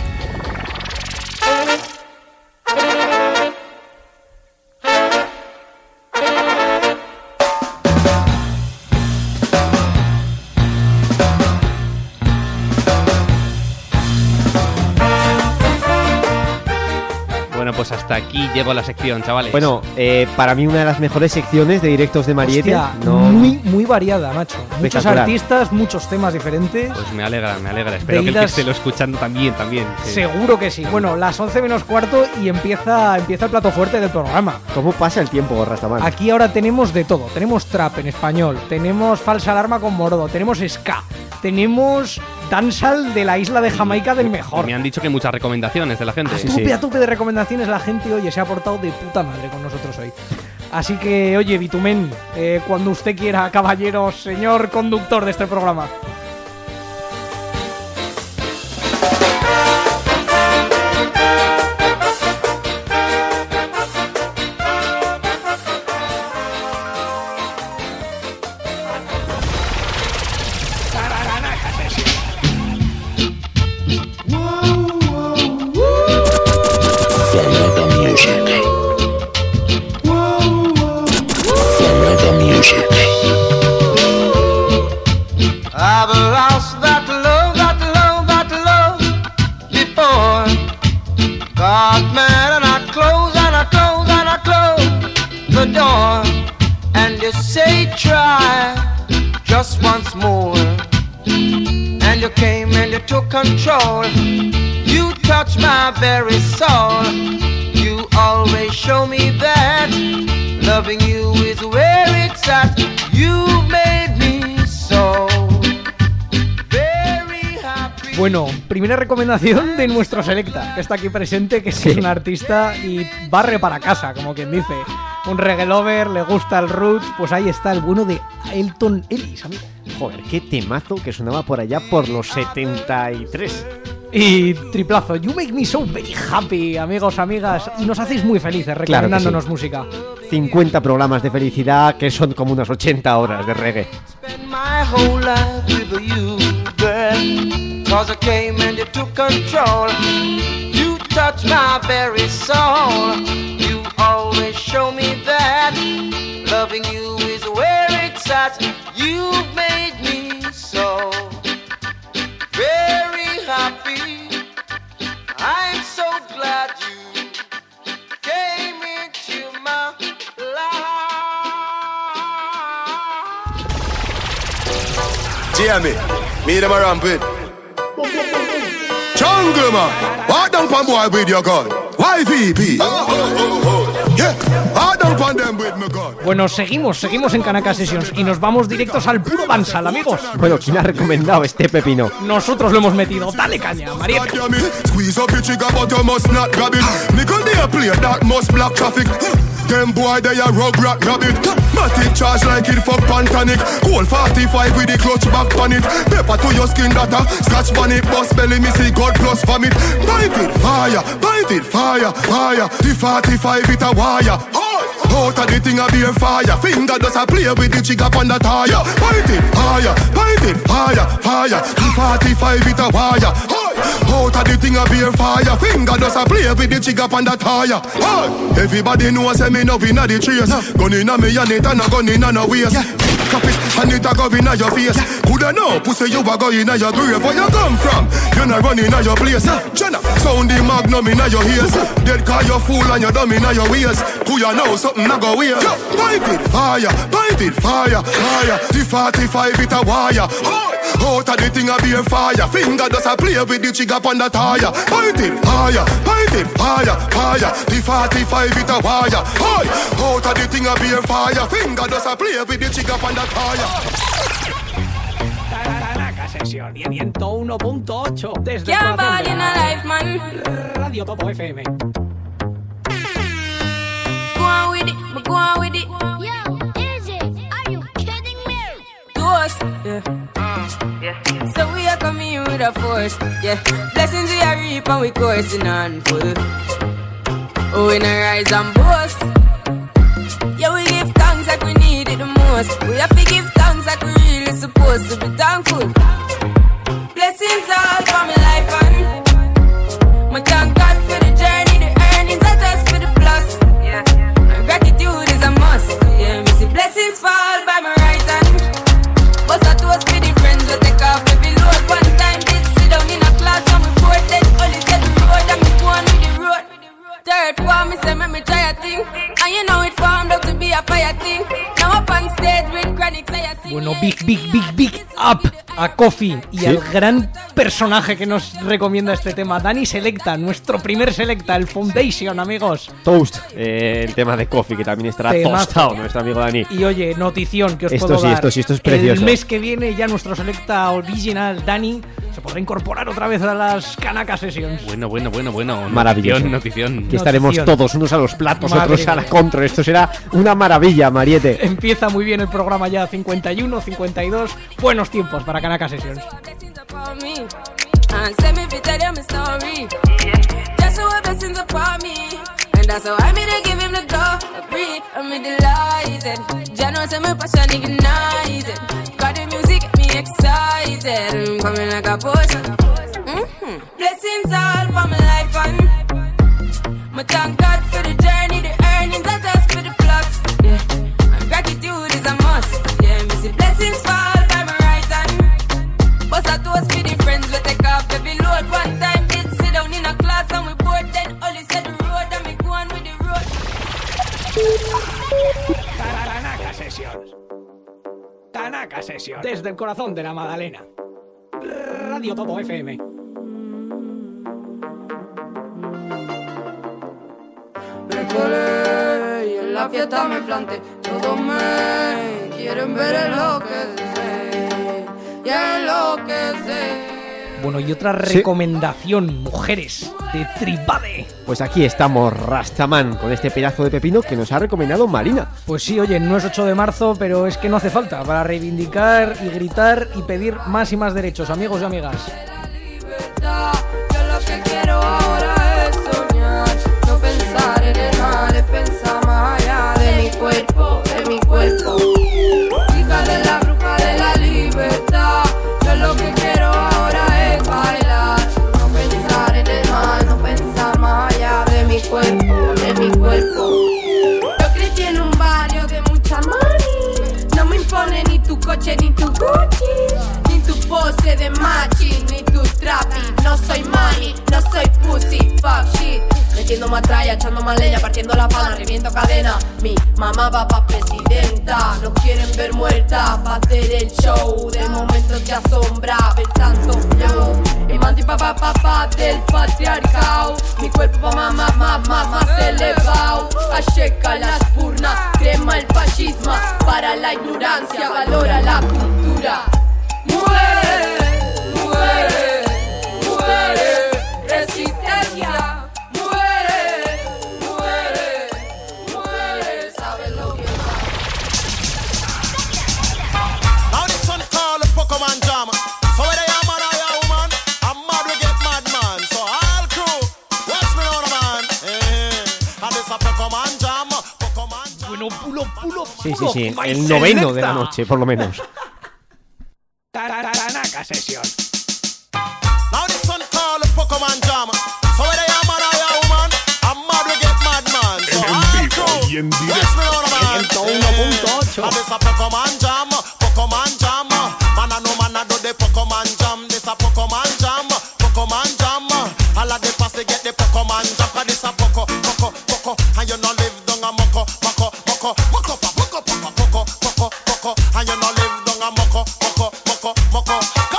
Speaker 6: Bueno, pues hasta aquí llevo la sección, chavales.
Speaker 5: Bueno, eh, para mí una de las mejores secciones de directos de Mariette.
Speaker 3: Hostia,
Speaker 5: no...
Speaker 3: muy, muy variada, macho. Muchos
Speaker 5: Espectacular.
Speaker 3: artistas, muchos temas diferentes.
Speaker 6: Pues me alegra, me alegra. Espero que el que
Speaker 3: Bebidas-
Speaker 6: esté lo escuchando también, también. sí.
Speaker 3: Seguro que sí. Bueno, las once menos cuarto y empieza, empieza el plato fuerte del programa.
Speaker 5: ¿Cómo pasa el tiempo, Rastaman?
Speaker 3: Aquí ahora tenemos de todo. Tenemos trap en español, tenemos falsa alarma con Morodo, tenemos ska, tenemos dancehall de la isla de Jamaica del mejor.
Speaker 6: Me han dicho que muchas recomendaciones de la gente.
Speaker 3: A tope, a tope de recomendaciones. La gente, oye, se ha portado de puta madre con nosotros hoy. Así que, oye, Bitumen, eh, cuando usted quiera, caballero, señor conductor de este programa.
Speaker 15: Flamenco music. Flamenco music.
Speaker 11: I've lost that love, that love, that love before. Got mad and I close and I close and I close the door. And you say try just once more. And you came and you took control. You touched my very soul. You always show me that loving you is where it's at. You made me so very happy.
Speaker 3: Bueno, primera recomendación de nuestro Selecta, que está aquí presente, que
Speaker 5: Sí.
Speaker 3: es un artista y barre para casa, como quien dice. Un reggae lover, le gusta el roots, pues ahí está el bueno de Elton Ellis, amigo.
Speaker 5: Joder, qué temazo que sonaba por allá por los setenta y tres.
Speaker 3: Y triplazo, You Make Me So Very Happy, amigos, amigas, y nos hacéis muy felices
Speaker 5: Claro que
Speaker 3: recomendándonos
Speaker 5: sí.
Speaker 3: música.
Speaker 5: cincuenta programas de felicidad que son como unas ochenta horas de reggae.
Speaker 11: Spend my whole life with you, girl. Cause I came and you took control. You touched my very soul. You always show me that loving you is where it's at. You've made me so very happy. I'm so glad you came into my life.
Speaker 10: Jamie, me them a rampant. Jungle man, walk down pan boy with your gun. Y V P. Yeah, walk down pan them with my gun.
Speaker 3: Bueno, seguimos, seguimos en Kanaka Sessions y nos vamos directos al puro dancehall, amigos.
Speaker 5: Bueno, ¿quién ha recomendado este pepino?
Speaker 3: Nosotros lo hemos metido, dale caña, Mariette.
Speaker 10: Squeeze up your trigger, but you must not grab it. Nickel there play that must block traffic. Them boy they a rug rat rabbit. Matic charge like it fuck pantanic. Cold forty-five with the clutch back on it. Pepper to your skin that a scratch pan it. Bust belly me see God plus vomit. Bite it fire, bite it fire, fire. The forty-five it a wire. Out of the thing a be fire. Finger does a play with the trigger on the tire. Bite it fire, bite it fire, fire. The forty-five it a wire. Out of the thing a be fire. Finger does a play with the trigger on the tire. Everybody knows say me no inna the trace. Gun inna me and it and a gun inna no waist. Cap it and it a go inna your face. Coulda know pussy you a go inna your grave. Where you come from? You not run inna your place. Jenna sound the magnum inna your ears. Dead call you fool and you dumb inna your ways. Who you know something a go weird. Bite it fire, bite it fire, fire. The forty-five it a wire.
Speaker 4: Out of the thing a be a fire. Finger does a play with the trigger on the tire. Point it higher, point it fire, fire. The forty-five it a wire. Hey, out of the thing a be a fire. Finger does a play with the trigger on the tire.
Speaker 3: Tanaka Sesión ciento uno punto ocho desde el
Speaker 9: Can't
Speaker 3: corazón
Speaker 9: ball
Speaker 3: de
Speaker 9: in
Speaker 3: la
Speaker 9: a life, man.
Speaker 3: Radio Topo F M.
Speaker 9: Go on with it, but go on with it.
Speaker 16: Yo, Izzy, are you kidding me?
Speaker 9: To us, yeah. Yeah. So we are coming in with a force, yeah. Blessings we are reap and we coursing on full. Oh, we not rise and boast. Yeah, we give thanks like we need it the most. We have to give thanks like we really supposed to be thankful. Blessings all for my life and my thank God for the journey, the earnings are just for the plus. Yeah, and gratitude is a must. Yeah, me see blessings fall by my right hand. But I toast for the friends we take off every load. One time did sit down in a class and we bored then only said the road and me go on with the road. Third form, me say me me try a thing, and you know it formed up to be a fire thing. Now up on stage with chronic say I sing.
Speaker 3: Bueno, big, big, big, big up a Kofi y
Speaker 5: ¿Sí?
Speaker 3: al gran personaje que nos recomienda este tema, Dani Selecta, nuestro primer Selecta, el Foundation, amigos.
Speaker 5: Toast, eh, el tema de Coffee, que también estará
Speaker 3: Temazo.
Speaker 5: tostado nuestro amigo Dani.
Speaker 3: Y oye, notición que os
Speaker 5: Esto
Speaker 3: puedo
Speaker 5: sí,
Speaker 3: dar.
Speaker 5: esto sí, esto es precioso.
Speaker 3: El mes que viene ya nuestro Selecta original, Dani, se podrá incorporar otra vez a las Kanaka Sessions.
Speaker 6: Bueno, bueno, bueno, bueno.
Speaker 5: Maravilloso.
Speaker 6: Notición, notición.
Speaker 5: Que estaremos
Speaker 3: Notición.
Speaker 5: todos, unos a los platos,
Speaker 3: Madre
Speaker 5: otros a la
Speaker 3: mía.
Speaker 5: contra. Esto será una maravilla, Mariette.
Speaker 3: Empieza muy bien el programa ya, cincuenta y uno, cincuenta y dos. Buenos tiempos para Kanaka Sessions.
Speaker 9: Upon me, and send me to tell you my story. Just so blessings upon me, and that's how I made to give him the glory. I'm delighted. Jah knows say my passion ignited. Got the music get me excited. I'm coming like a potion. Mm-hmm. Blessings all for my life and my thank God for the journey, the earnings are just for the plus. Yeah, and gratitude is a must. Yeah, me see blessings fall by my right hand. But I toast for the friends we take off every load. One time did sit down in a class and we bored then only said the road and me go on with the road.
Speaker 3: Kanaka Sessions. Kanaka Sessions. Desde el corazón de la Magdalena. Radio Topo F M.
Speaker 9: Me colé y en la fiesta me planté. Todos me quieren ver enloquecer y enloquecer.
Speaker 3: Bueno, y otra
Speaker 5: Sí.
Speaker 3: recomendación, mujeres, de Tribade.
Speaker 5: Pues aquí estamos, Rastaman, con este pedazo de pepino que nos ha recomendado Marina.
Speaker 3: Pues sí, oye, no es ocho de marzo, pero es que no hace falta para reivindicar y gritar y pedir más y más derechos, amigos y amigas.
Speaker 9: Yo lo que quiero ahora es soñar, no pensar en el mal, es pensar más allá de mi cuerpo, de mi cuerpo. Hija de la bruja de la libertad, yo lo que quiero ahora es bailar, no pensar en el mal, no pensar más allá de mi cuerpo, de mi cuerpo. Yo crecí en un barrio de mucha money, no me impone ni tu coche ni tu Gucci, ni tu pose de machi, ni tu trapi. No soy money, no soy pussy, fuck shit. Metiendo matralla, echando más leña, partiendo la palma, reviento cadena. Mi mamá va pa' presidenta, nos quieren ver muerta pa' hacer el show. De momento te asombra ver tanto flow. Imante papá papá del patriarcado. Mi cuerpo pa' más, más, más, más, más elevado. Acheca las purnas, crema el fascismo. Para la ignorancia, valora la cultura. Muere, muere, muere, resistencia. Muere, muere, muere, ¿sabes lo que
Speaker 11: Now this one called the Pokemon Jam. So whether you're man or you're woman, I'm mad we get mad man. So all crew, watch me on man. Eh, and this a Pokemon Jam. Pokemon Jam.
Speaker 3: Bueno, pulo, pulo, pulo.
Speaker 5: Sí, sí, sí,
Speaker 3: My
Speaker 5: el noveno de
Speaker 3: Selecta.
Speaker 5: la noche, por lo menos.
Speaker 3: Kanaka Sessions.
Speaker 11: Now this one called the Pokemon Jam. So whether you're man or you're woman, I'm mad we get mad man. So
Speaker 4: En
Speaker 11: all
Speaker 4: vivo
Speaker 11: crew,
Speaker 4: y en
Speaker 11: watch
Speaker 4: directo.
Speaker 11: me on man.
Speaker 3: ciento uno punto ocho.
Speaker 11: And this a Pokemon Jam. Pokemon Jam. Man I know man I do the Pokemon Jam. This a Pokemon Jam. Pokemon Jam. All of the posse get the Pokemon Jam. Cause this a Poco, Poco, Poco. And you no live down a Moko, Moko, Moko. Moko, Moko, Moko, Moko, Moko, Moko. And you no live down a Moko, Moko, Moko, Moko.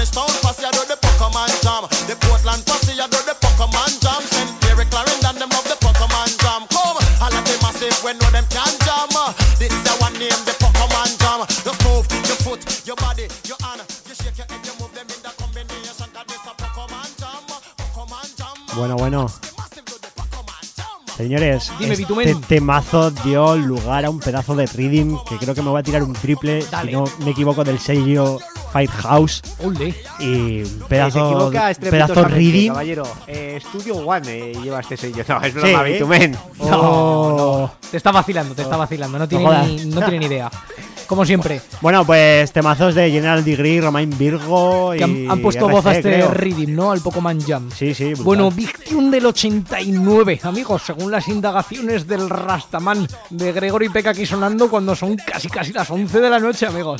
Speaker 11: Spanish Town posse, I do the Pokemon jam. The Portland posse, I do the Pokemon jam. Saint Pierre, Clarendon, them love the Pokemon jam. Come, all of them massive, when no them can jam. This is our name, the Pokemon jam. Just move your foot, your body, your hand. You shake your head, you move them in the combination. That this a Pokemon jam, Pokemon jam.
Speaker 5: Bueno, bueno. Señores,
Speaker 3: Dime,
Speaker 5: este
Speaker 3: Bitumen.
Speaker 5: temazo dio lugar a un pedazo de rhythm que creo que me voy a tirar un triple,
Speaker 3: Dale.
Speaker 5: si no me equivoco, del sello Firehouse.
Speaker 3: Ole.
Speaker 5: Y un
Speaker 2: Eh, se
Speaker 5: pedazo,
Speaker 2: equivoca
Speaker 5: pedazo
Speaker 2: estrepitosamente,
Speaker 5: rhythm.
Speaker 2: caballero. Eh, Studio One eh, lleva este sello. No, es broma,
Speaker 5: Sí, ¿eh?
Speaker 2: Bitumen.
Speaker 3: No, no. Te está vacilando, te está vacilando. No tiene,
Speaker 5: jodas.
Speaker 3: ni, no tiene ni idea. Como siempre.
Speaker 5: Bueno, pues temazos de General Degree, Romain Virgo
Speaker 3: Que
Speaker 5: y
Speaker 3: han, han puesto
Speaker 5: R C,
Speaker 3: voz a este
Speaker 5: creo.
Speaker 3: rhythm, ¿no? Al Pokémon Jam.
Speaker 5: Sí, sí, brutal.
Speaker 3: Bueno, Victim del ochenta y nueve, amigos, según las indagaciones del Rastaman de Gregory Peck aquí sonando cuando son casi casi las once de la noche, amigos.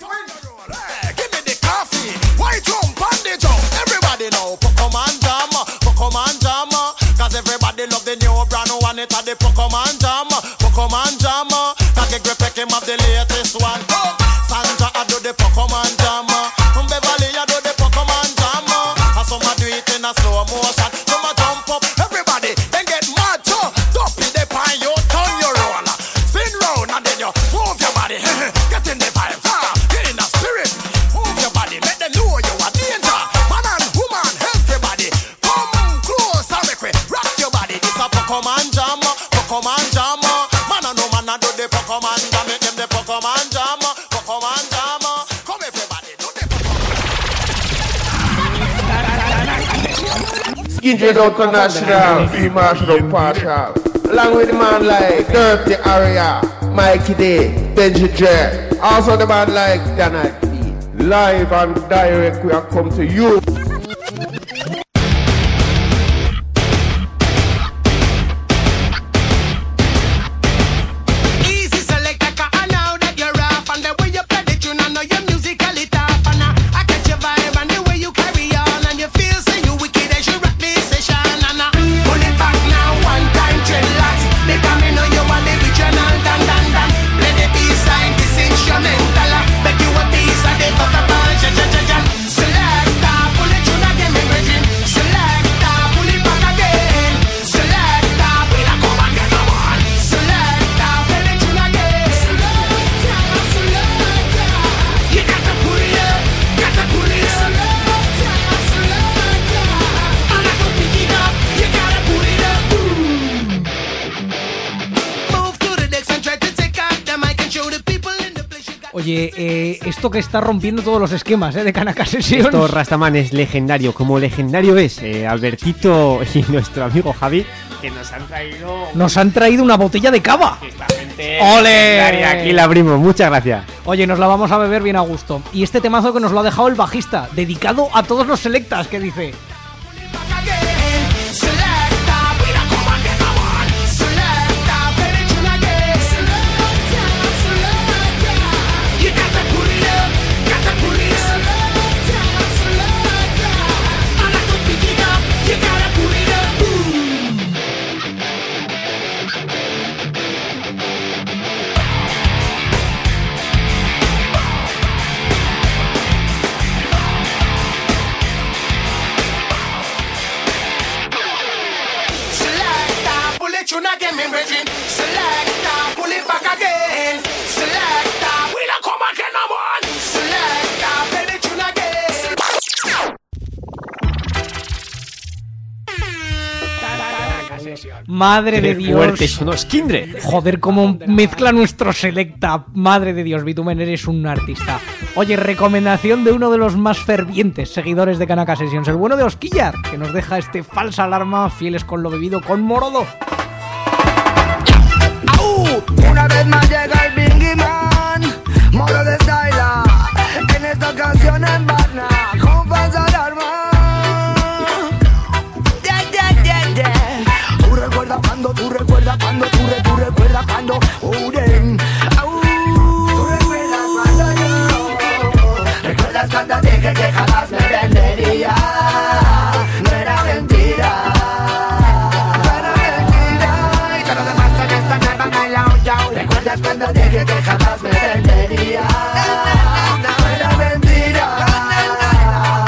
Speaker 11: White drum, bandit drum, everybody know Pokemon Jam, Pokemon Jam. Cause everybody love the new brand one, it a the Pokemon Jam, Pokemon Jam. Cause the grip him of the latest one. Oh, Sandra I do the Pokemon Jam, Beverly I do the Pokemon Jam. And some a do it in a slow motion. Some a jump up, everybody then get mad too. Dopey the pine, you turn your roll, spin round and then you move your body. Get in the vibes, ah, get in the spirit. Move your body, make them know you are danger. Man and woman, everybody, come close and make we rock your body. This a Pokemon Jam, Pokemon Jam. Man and woman, I do the Pokemon Jam, make them the Pokemon Jam, Pokemon Jam. Come everybody, do the
Speaker 17: Skinhead International, be martial partial. Along with the man like Dirty Aria, Mikey D, Benji J. Also the man like Danaki. Live and direct, we are come to you.
Speaker 11: Easy selector, 'cause I know that you're rough. And the way you play the tune, I know you're musically tough. And I, I catch your vibe and the way you carry on. And you feel so you wicked as you rock this session. And I pull it back now, one time, dreadlocks. Because me know you are the original, dan dan dan. Play the B-side, this instrumental. Make you a piece of the fucking bunch, ja ja ja ja. Selector, pull it tune again, me virgin. Selector, pull it back again. Selector, we la come and get the one. Selector, play the tune again. Selector, selector. You got to pull it up, got to pull it up. Selector, selector. And I go pick it up, you gotta pull it up. Move to the decks and try to take out the mic and show the people in the place you got.
Speaker 3: Oye, eh, esto que está rompiendo todos los esquemas eh, de Kanaka Sessions.
Speaker 5: Esto Rastaman es legendario, como legendario es eh, Albertito y nuestro amigo Javi, que nos han traído
Speaker 3: Nos han traído una botella de cava. ¡Ole!
Speaker 5: legendaria. Aquí la abrimos, muchas gracias.
Speaker 3: Oye, nos la vamos a beber bien a gusto. Y este temazo que nos lo ha dejado el bajista, dedicado a todos los selectas, que dice...
Speaker 11: Selector, we la come and get the one. Selector, play the tune again. Selector, selector. You got to pull it up, got to pull it up. Selector, selector. And I go pick it up, you gotta pull it up. Selector, pull it tune again, me brethren. Selector, pull it back again. Selector, we la come and get no one. Selector, play the tune again.
Speaker 3: Madre de
Speaker 5: Qué
Speaker 3: Dios.
Speaker 5: fuerte sonó Skindred.
Speaker 3: Joder, cómo mezcla nuestro selecta. Madre de Dios, Bitumen, eres un artista. Oye, recomendación de uno de los más fervientes seguidores de Kanaka Sessions, el bueno de Osquillar, que nos deja este falsa alarma, fieles con lo bebido con Morodo.
Speaker 18: Una vez más llega el Bingy Man, Moro de Styla. En esta canción en Barna, con falsa alarma. Yeah, yeah, yeah, yeah. Tú recuerdas cuando, tú recuerdas cuando, tú, re, tú recuerdas cuando. Oh, damn. Au. Tú recuerdas cuando yo. Recuerdas cuando dije que jamás me vendería. No era mentira. No era mentira. Y todo lo demás en esta nueva me la he oyado. Recuerdas cuando dije que jamás me vendería. No era mentira.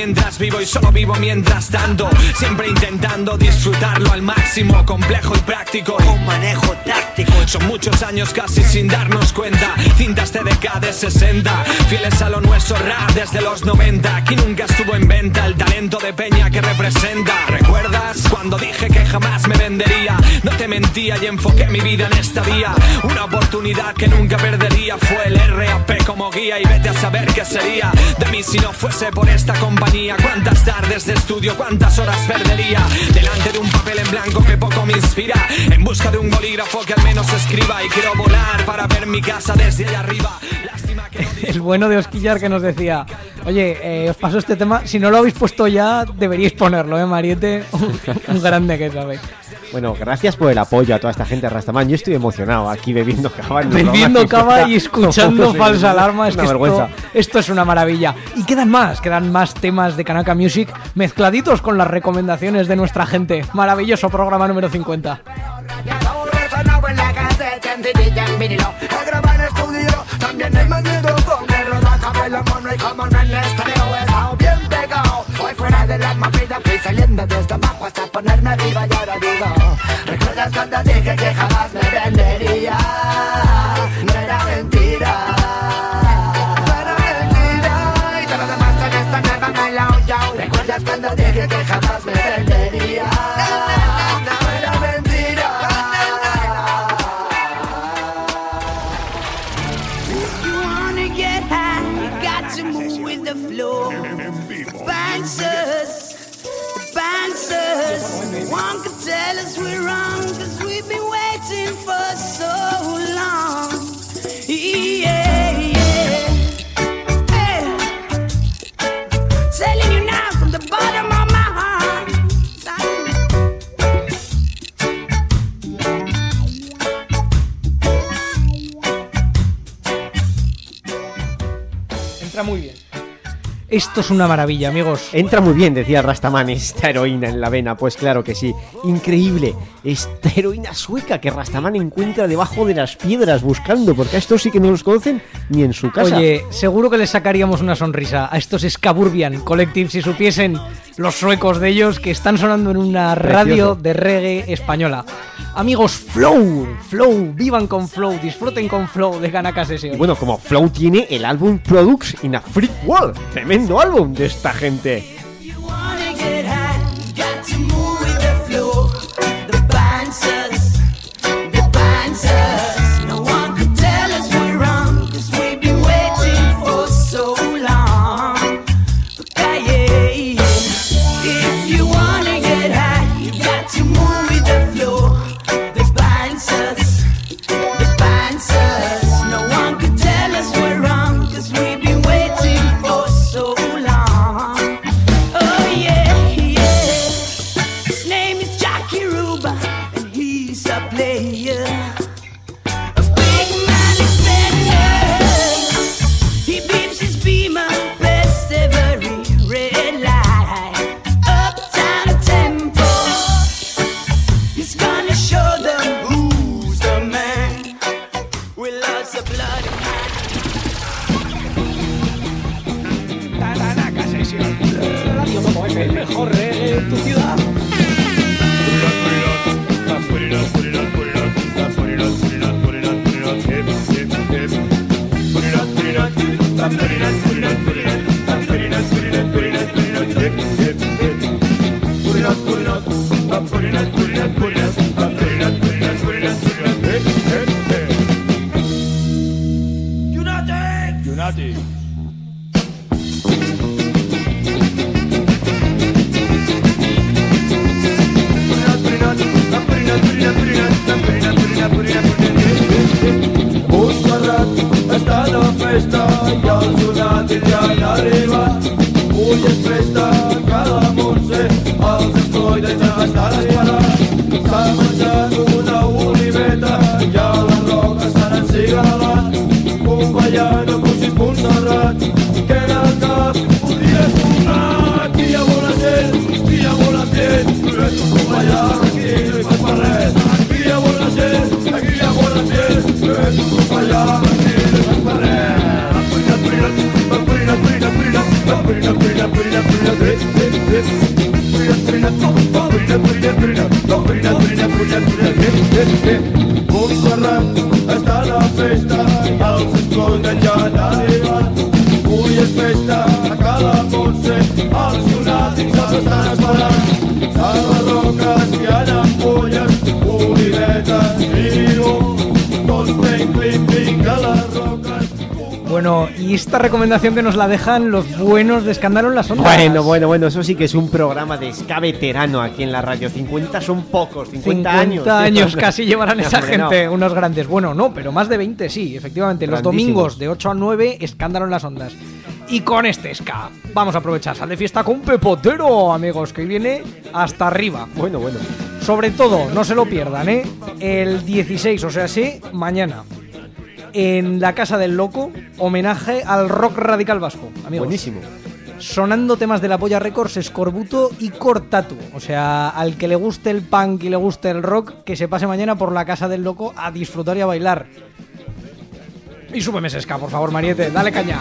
Speaker 19: mientras vivo y solo vivo mientras tanto. Siempre intentando disfrutarlo al máximo, complejo y práctico, con manejo táctico. Son muchos años casi sin darnos cuenta, cintas T D K de sesenta, fieles a lo nuestro rap desde los noventa. Aquí nunca estuvo en venta el talento de peña que representa. ¿Recuerdas cuando dije que jamás me vendería? No te mentía y enfoqué mi vida en esta vía. Una oportunidad que nunca perdería. Fue el R A P como guía y vete a saber qué sería de mí si no fuese por esta compañía. Cuántas tardes de estudio, cuántas horas perdería delante de un papel en blanco que poco me inspira, en busca de un bolígrafo que al menos escriba. Y quiero volar para ver mi casa desde allá arriba. Lástima que no...
Speaker 3: El bueno de Osquillar que nos decía: oye, eh, os paso este tema, si no lo habéis puesto ya, deberíais ponerlo, ¿eh, Mariette? Un grande que sabéis.
Speaker 5: Bueno, gracias por el apoyo a toda esta gente de Rastaman. Yo estoy emocionado aquí bebiendo cava.
Speaker 3: Bebiendo cava y escuchando Falsa Alarma. Es
Speaker 5: una
Speaker 3: que
Speaker 5: vergüenza.
Speaker 3: Esto, esto es una maravilla. Y quedan más, quedan más temas de Kanaka Music mezcladitos con las recomendaciones de nuestra gente. Maravilloso programa número cincuenta.
Speaker 18: En la caseta, en D J, en vinilo, he grabado en estudio, también he metido con el rodaje, pelo mono y como no en estereo, he estado bien pegado. Hoy fuera del alma vida fui saliendo desde abajo hasta ponerme viva y ahora digo, ¿recuerdas cuando dije que jamás me vendería? No era mentira, no era mentira, y todo lo demás en esta nueva me la he oyado. ¿Recuerdas cuando dije que jamás me vendería? No era mentira.
Speaker 20: Bouncers, bouncers, one could tell us we're wrong, cause we've been waiting for so long. Yeah, yeah. Hey. Telling you now from the bottom of my heart.
Speaker 3: Entra muy bien. Esto es una maravilla, amigos.
Speaker 5: Entra muy bien, decía Rastaman, esta heroína en la vena. Pues claro que sí. Increíble. Esta heroína sueca que Rastaman encuentra debajo de las piedras buscando, porque a estos sí que no los conocen ni en su casa.
Speaker 3: Oye, seguro que les sacaríamos una sonrisa a estos Skaburbian Collective si supiesen los suecos de ellos que están sonando en una radio de reggae española. Amigos, Flow, Flow, vivan con Flow, disfruten con Flow de Kanaka Sessions.
Speaker 5: Y bueno, como Flow tiene el álbum Products in a Freak World, tremendo álbum de esta gente.
Speaker 3: El mejor reggae en tu ciudad.
Speaker 12: United! United!
Speaker 21: Montserrat està de festa i els donàtils ja han arribat. Avui és festa, cada Montse, els escoides ja estan esperant. S'ha menjat una oliveta i a la roca estan encigalant. Companyant amb un sis Montserrat, que en el cap podries tornar. Aquí hi ha bona gent, aquí hi ha bona gent, però és un companyant, aquí no hi fas per res. Aquí hi ha bona gent, aquí hi ha bona gent, però és un companyant, aquí no hi fas per res. els escolten ja han arribat. Avui és festa a cada Montse, els llunàtics els estan esperant. A les roques hi ha ampolles, olivetes i llum, tots fent clip-clip a les roques.
Speaker 3: Bueno, y esta recomendación que nos la dejan los buenos de Escándalo en las Ondas.
Speaker 5: Bueno, bueno, bueno, eso sí que es un programa de ska veterano aquí en la radio. cincuenta son pocos, cincuenta,
Speaker 3: cincuenta
Speaker 5: años.
Speaker 3: años casi llevarán esa
Speaker 5: Hombre,
Speaker 3: gente,
Speaker 5: no.
Speaker 3: unos grandes. Bueno, no, pero más de veinte sí, efectivamente. Los
Speaker 5: Grandísimos.
Speaker 3: domingos de ocho a nueve, Escándalo en las Ondas. Y con este ska, vamos a aprovechar, sal de fiesta con Pepotero, amigos, que viene hasta arriba.
Speaker 5: Bueno, bueno.
Speaker 3: Sobre todo, no se lo pierdan, ¿eh? El dieciséis, o sea, sí, mañana. En la Casa del Loco, homenaje al rock radical vasco, amigos.
Speaker 5: Buenísimo.
Speaker 3: Sonando temas de la Polla Records, Escorbuto y Cortatu. O sea, al que le guste el punk y le guste el rock, que se pase mañana por la Casa del Loco a disfrutar y a bailar. Y súbeme ese ska, por favor, Mariette, dale caña.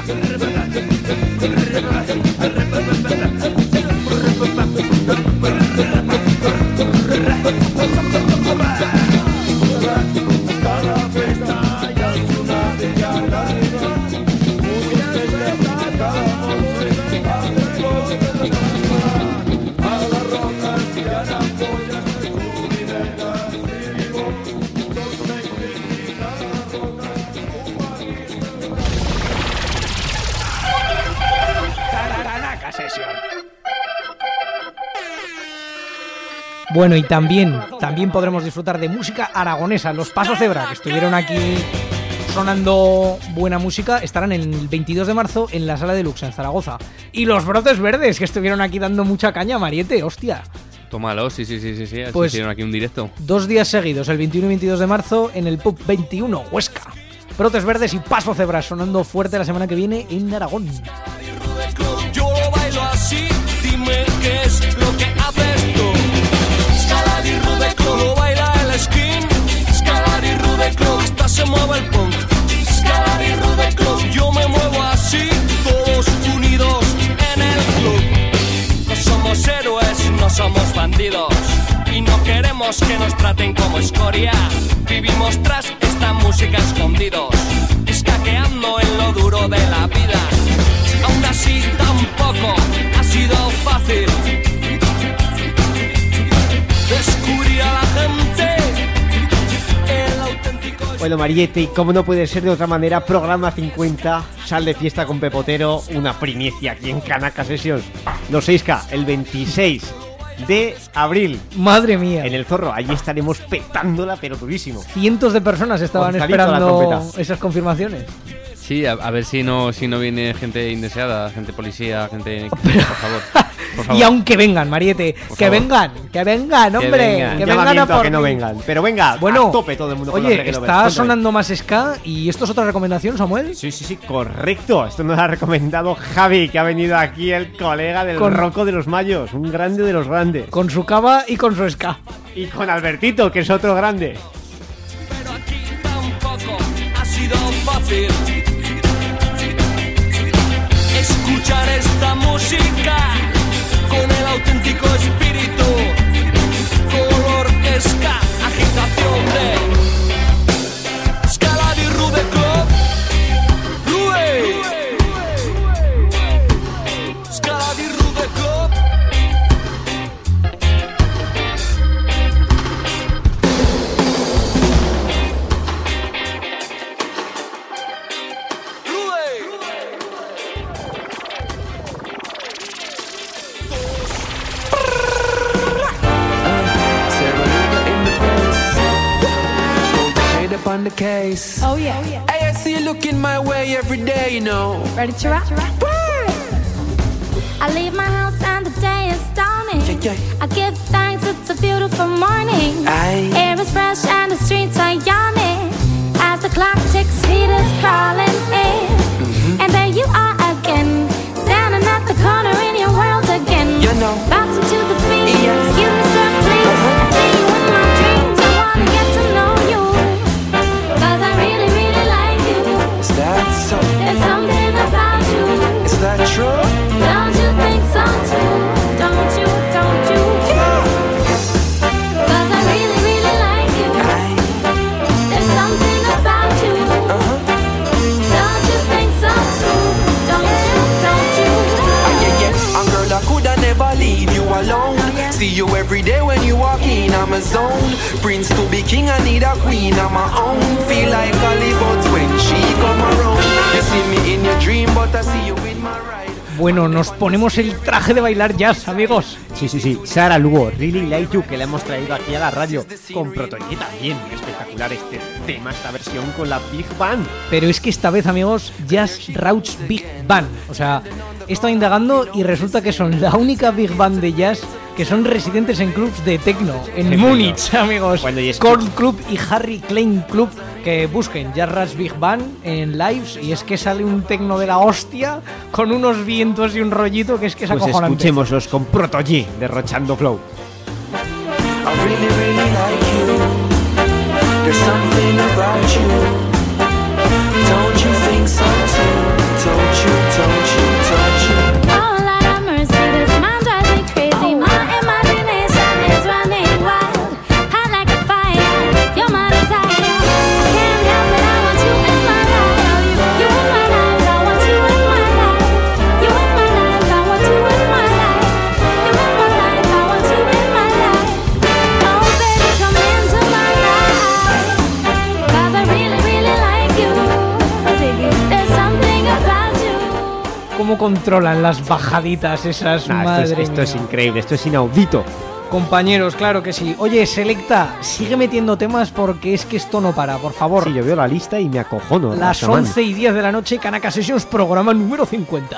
Speaker 3: Bueno, y también, también podremos disfrutar de música aragonesa. Los Paso Cebra, que estuvieron aquí sonando buena música, estarán el veintidós de marzo en la Sala Deluxe en Zaragoza. Y los Brotes Verdes, que estuvieron aquí dando mucha caña, Mariette, hostia.
Speaker 6: Tómalo, sí, sí, sí, sí, sí.
Speaker 3: Pues,
Speaker 6: hicieron aquí un directo.
Speaker 3: Dos días seguidos, el veintiuno y veintidós de marzo, en el Pub veintiuno, Huesca. Brotes Verdes y Paso Cebra sonando fuerte la semana que viene en Aragón.
Speaker 19: Yo lo bailo así, dime qué es lo que haces tú. Escalar y Rude Club, lo baila el skin. Escalar y Rude Club, hasta se mueve el punk. Escalar y Rude Club, yo me muevo así, todos unidos en el club. No somos héroes, no somos bandidos, y no queremos que nos traten como escoria. Vivimos tras esta música escondidos, escaqueando en lo duro de la vida. Aún así tampoco ha sido fácil descubrir a la gente el auténtico.
Speaker 5: Bueno, Mariette, y como no puede ser de otra manera, programa cincuenta, sal de fiesta con Pepotero, una primicia aquí en Kanaka Sessions. Los seis K, el veintiséis de abril.
Speaker 3: Madre mía.
Speaker 5: En el Zorro, allí estaremos petándola, pero durísimo.
Speaker 3: Cientos de personas estaban
Speaker 5: Gonzalito a la
Speaker 3: esperando
Speaker 5: trompeta.
Speaker 3: esas confirmaciones.
Speaker 6: Sí, a, a ver si no si no viene gente indeseada, gente policía, gente... Por favor, por favor.
Speaker 3: Y aunque vengan, Mariette,
Speaker 6: Por
Speaker 3: que
Speaker 6: favor.
Speaker 3: vengan, que vengan, hombre,
Speaker 5: Que vengan.
Speaker 3: que
Speaker 5: Un
Speaker 3: vengan a
Speaker 5: llamamiento a
Speaker 3: por
Speaker 5: que no
Speaker 3: mí.
Speaker 5: vengan. Pero venga,
Speaker 3: Bueno,
Speaker 5: a tope todo el mundo con la
Speaker 3: oye,
Speaker 5: reggae lovers.
Speaker 3: está
Speaker 5: Cuéntame.
Speaker 3: sonando más ska y esto es otra recomendación, Samuel.
Speaker 5: Sí, sí, sí, correcto. Esto nos ha recomendado Javi, que ha venido aquí, el colega del
Speaker 3: Con-
Speaker 5: Rocco de los Mayos, un grande de los grandes.
Speaker 3: Con su cava y con su ska.
Speaker 5: Y con Albertito, que es otro grande.
Speaker 19: Tampoco ha sido fácil escuchar esta música con el auténtico espíritu, color ska, agitación de Escalade y Rude Club. Rude. Escalade y Rude Club.
Speaker 1: On the case.
Speaker 9: Oh yeah.
Speaker 1: Hey, I see you looking my way every day, you know.
Speaker 9: Ready to rock? I leave my house and the day is dawning. I give thanks, it's a beautiful morning.
Speaker 1: Aye.
Speaker 9: Air is fresh and the streets are yawning. As the clock ticks, feet is crawling in. And there you are again, standing at the corner in your world again.
Speaker 1: You know.
Speaker 9: Bouncing to the beat.
Speaker 1: Yeah.
Speaker 9: Excuse me, sir, please. I see you in my dreams. I wanna get to know you. Cause I really, really like you.
Speaker 1: Is that so?
Speaker 9: There's something about you.
Speaker 1: Is that true?
Speaker 9: Don't you think so too? Don't you, don't you? Cause I really, really like you. There's something about you.
Speaker 1: my zone. Prince to be king, I need a queen of my own. Feel like Hollywood when she come around. You see me in your dream, but I see you in my ride.
Speaker 3: Bueno, nos ponemos el traje de bailar jazz, amigos.
Speaker 5: Sí, sí, sí. Sara Lugo, Really Like You, que le hemos traído aquí a la radio. Con Protoye también. Espectacular este tema, esta versión con la Big Band.
Speaker 3: Pero es que esta vez, amigos, Jazz Rauch Big Band. O sea, he estado indagando y resulta que son la única Big Band de jazz que son residentes en clubs de techno. En
Speaker 5: Qué
Speaker 3: Múnich,
Speaker 5: bueno.
Speaker 3: amigos.
Speaker 5: Bueno, y es
Speaker 3: Korn Club y Harry Klein Club. Que busquen Jazz Rauch Big Band en lives. Y es que sale un techno de la hostia con unos vientos y un rollito que es que es
Speaker 5: Pues
Speaker 3: acojonante.
Speaker 5: escuchémoslos con Protoye, derrochando flow.
Speaker 1: I really, really like you. There's something about you. Don't you think so too? Don't you, don't you, don't you?
Speaker 16: Oh, Lord have mercy, this man drives me crazy. My imagination is running wild. Hot like a fire, you're my desire. I can't help it, I want you in my life. You in my life, I want you in my life. You in my life, I want you in my life. You in my life, I want you in my life. Oh, baby, come into my life. 'Cause I really, really like you. There's something about you.
Speaker 3: ¿Cómo controlan las bajaditas esas?
Speaker 5: Nah,
Speaker 3: Madre
Speaker 5: esto, es, esto
Speaker 3: mía.
Speaker 5: es increíble, esto es inaudito.
Speaker 3: Compañeros, claro que sí. Oye, Selecta, sigue metiendo temas porque es que esto no para, por favor.
Speaker 5: Sí, yo veo la lista y me acojono.
Speaker 3: Las
Speaker 5: Rastaman.
Speaker 3: once y diez de la noche, Kanaka Sessions, programa número cincuenta.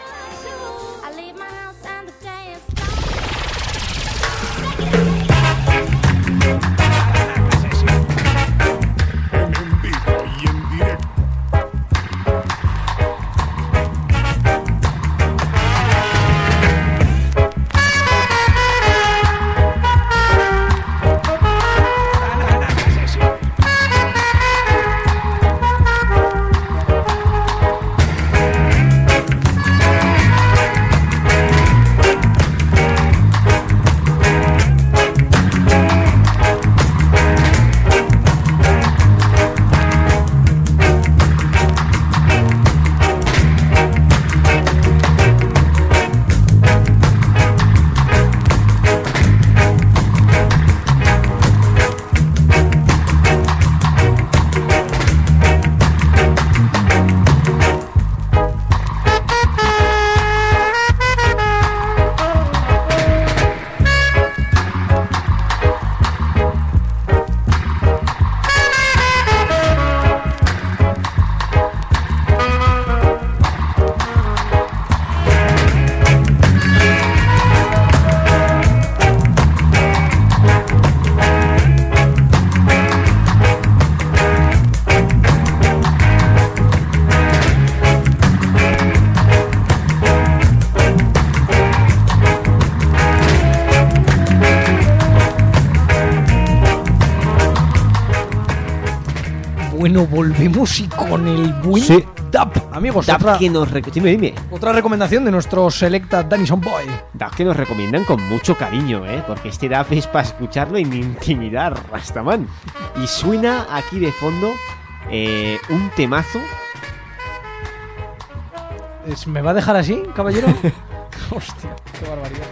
Speaker 3: Bueno, volvemos y con el buen
Speaker 5: Sí.
Speaker 3: Dub, amigos.
Speaker 5: Dub
Speaker 3: otra,
Speaker 5: que nos rec- dime, dime.
Speaker 3: otra recomendación de nuestro Selecta Danison Boy.
Speaker 5: Dub que nos recomiendan con mucho cariño, ¿eh? Porque este Dub es para escucharlo en intimidad, Rastaman. Y suena aquí de fondo eh, un temazo.
Speaker 3: Es- ¿Me va a dejar así, caballero? Hostia, qué barbaridad.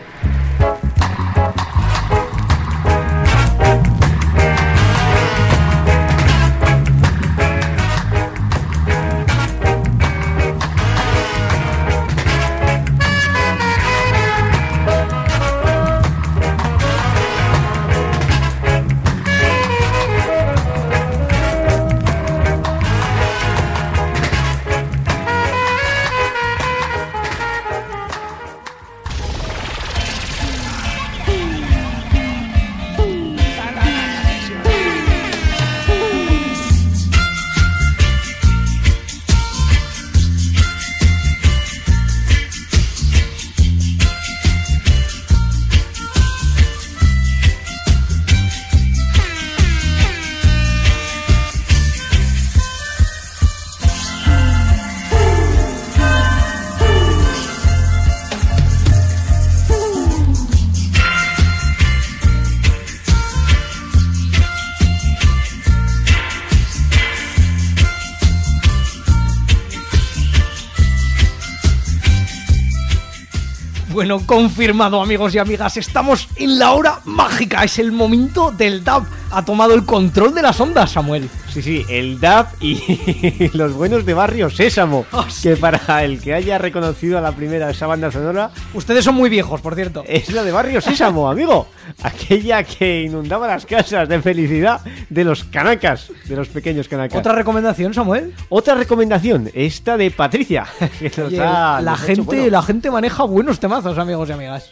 Speaker 3: Bueno, confirmado, amigos y amigas, estamos en la hora mágica. Es el momento del dub. Ha tomado el control de las ondas, Samuel.
Speaker 5: Sí, sí, el dub y los buenos de Barrio Sésamo. Oh, sí. Que para el que haya reconocido a la primera de esa banda sonora...
Speaker 3: Ustedes son muy viejos, por cierto.
Speaker 5: Es la de Barrio Sésamo, amigo. Aquella que inundaba las casas de felicidad de los canacas, de los pequeños canacas.
Speaker 3: ¿Otra recomendación, Samuel?
Speaker 5: Otra recomendación, esta de Patricia. Que nos
Speaker 3: Oye,
Speaker 5: ha,
Speaker 3: la,
Speaker 5: nos
Speaker 3: gente,
Speaker 5: ha bueno.
Speaker 3: la gente maneja buenos temazos, amigos y amigas.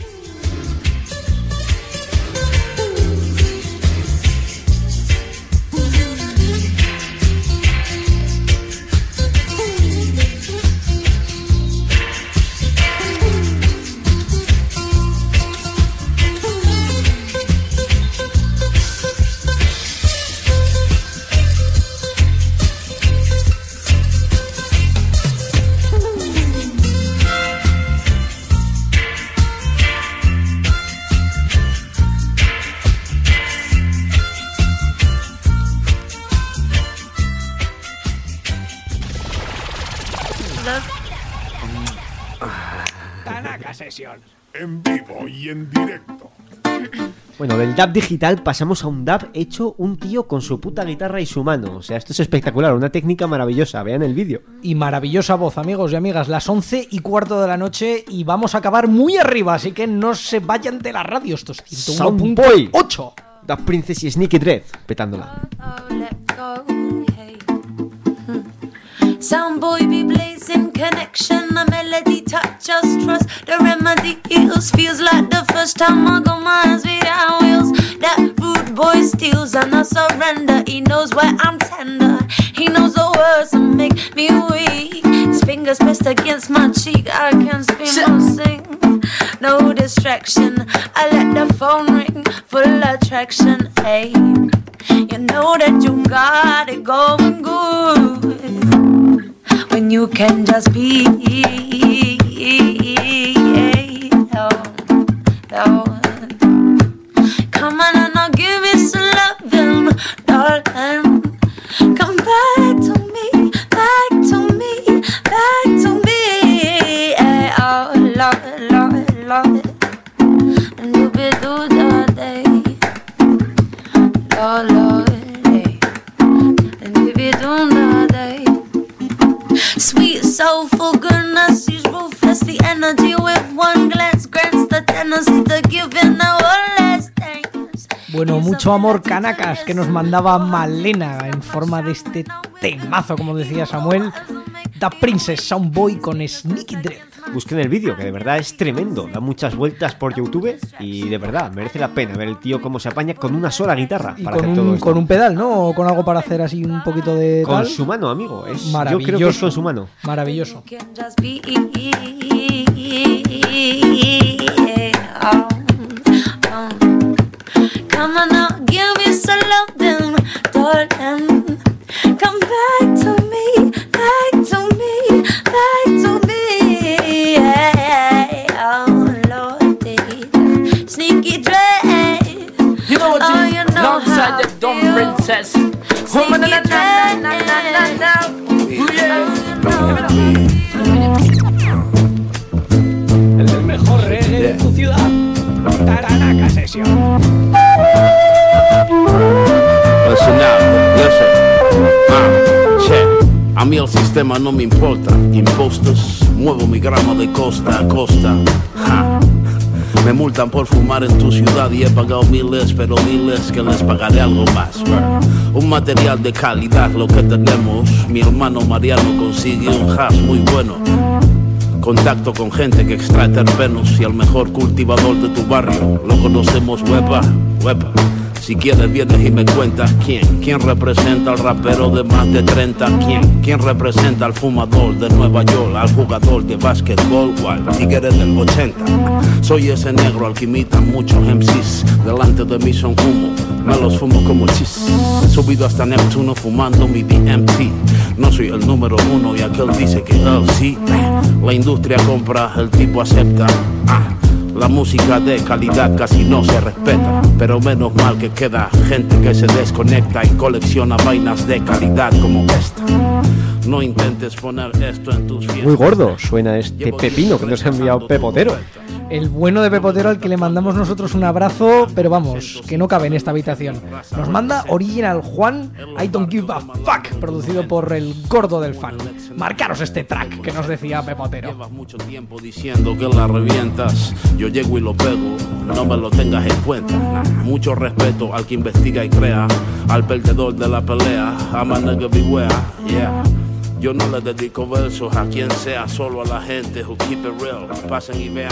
Speaker 4: Kanaka Sessions. En vivo y en directo.
Speaker 5: Bueno, del dub digital pasamos a un dub hecho un tío con su puta guitarra y su mano. O sea, esto es espectacular, una técnica maravillosa. Vean el vídeo.
Speaker 3: Y maravillosa voz, amigos y amigas. Las once y cuarto de la noche y vamos a acabar muy arriba, así que no se vayan de la radio. Esto es ciento uno punto ocho.
Speaker 5: The Princess y Sneaky Dread, petándola.
Speaker 9: Soundboy be blazing connection, a melody touch just trust. The remedy heals, feels like the first time I go miles without wheels. That rude boy steals and I surrender. He knows where I'm tender. He knows the words that make me weak. His fingers pressed against my cheek. I can't scream or sing. No distraction. I let the phone ring, full attraction. Hey, you know that you got it going good. When you can just be oh, oh. Come on and I'll give you some loving, darling. Come back to me, back to me, back to me. Hey, oh, Lord, Lord, Lord. And you be through the day, Lord, Lord, hey. And you be through the day. Sweet soulful goodness, she's ruthless. The energy with one glance grants the tendency to give in the less thanks.
Speaker 3: Bueno, mucho amor, canacas, que nos mandaba Malena en forma de este temazo, como decía Samuel. The Princess Soundboy con Sneaky Dread.
Speaker 5: Busquen el vídeo, que de verdad es tremendo. Da muchas vueltas por YouTube y de verdad merece la pena ver el tío cómo se apaña con una sola guitarra
Speaker 3: y
Speaker 5: para
Speaker 3: con
Speaker 5: hacer
Speaker 3: un,
Speaker 5: todo esto.
Speaker 3: con un pedal, ¿no? O con algo para hacer así un poquito de
Speaker 5: Con
Speaker 3: tal.
Speaker 5: su mano, amigo. Es,
Speaker 3: Maravilloso.
Speaker 5: Yo creo que es con su mano.
Speaker 3: Maravilloso.
Speaker 9: Come on now, give me some loving, darling. Come back to me, back to me, back to me. Yeah, oh Lordy, Sneaky Dread.
Speaker 8: You know what
Speaker 9: oh,
Speaker 8: is
Speaker 9: you know
Speaker 8: alongside the dumb princess. Oh, na na na na na na na.
Speaker 3: El del mejor reggae de tu ciudad. Kanaka Session.
Speaker 22: Listen now, listen. Ah, che. A mí el sistema no me importa. Impostos, muevo mi grama de costa a costa. Ja. Me multan por fumar en tu ciudad y he pagado miles, pero diles que les pagaré algo más. Un material de calidad lo que tenemos. Mi hermano Mariano consigue un hash muy bueno. Contacto con gente que extrae terpenos y al mejor cultivador de tu barrio lo conocemos, huepa, huepa. Si quieres vienes y me cuentas quién, quién representa al rapero de más de treinta, quién, quién representa al fumador de Nueva York, al jugador de básquetbol o al tigre del ochenta. Soy ese negro al que imitan muchos M Cs, delante de mí son humo, me los fumo como chis. He subido hasta Neptuno fumando mi D M T. No soy el número uno y aquel dice que él sí. La industria compra, el tipo acepta. Ah. La música de calidad casi no se respeta, pero menos mal que queda gente que se desconecta y colecciona vainas de calidad como esta. No intentes poner esto en tus fiestas.
Speaker 5: Muy gordo suena este pepino que nos ha enviado Pepotero.
Speaker 3: El bueno de Pepotero al que le mandamos nosotros un abrazo, pero vamos, que no cabe en esta habitación. Nos manda Original Juan, I Don't Give a Fuck, producido por el gordo del fan. Marcaros este track que nos decía Pepotero.
Speaker 22: Llevas mucho tiempo diciendo que la revientas. Yo llego y lo pego, no me lo tengas en cuenta. Mucho respeto al que investiga y crea, al perdedor de la pelea. I'm a nigga beware, yeah. Yo no le dedico versos a quien sea, solo a la gente who keep it real. Pasen y vean.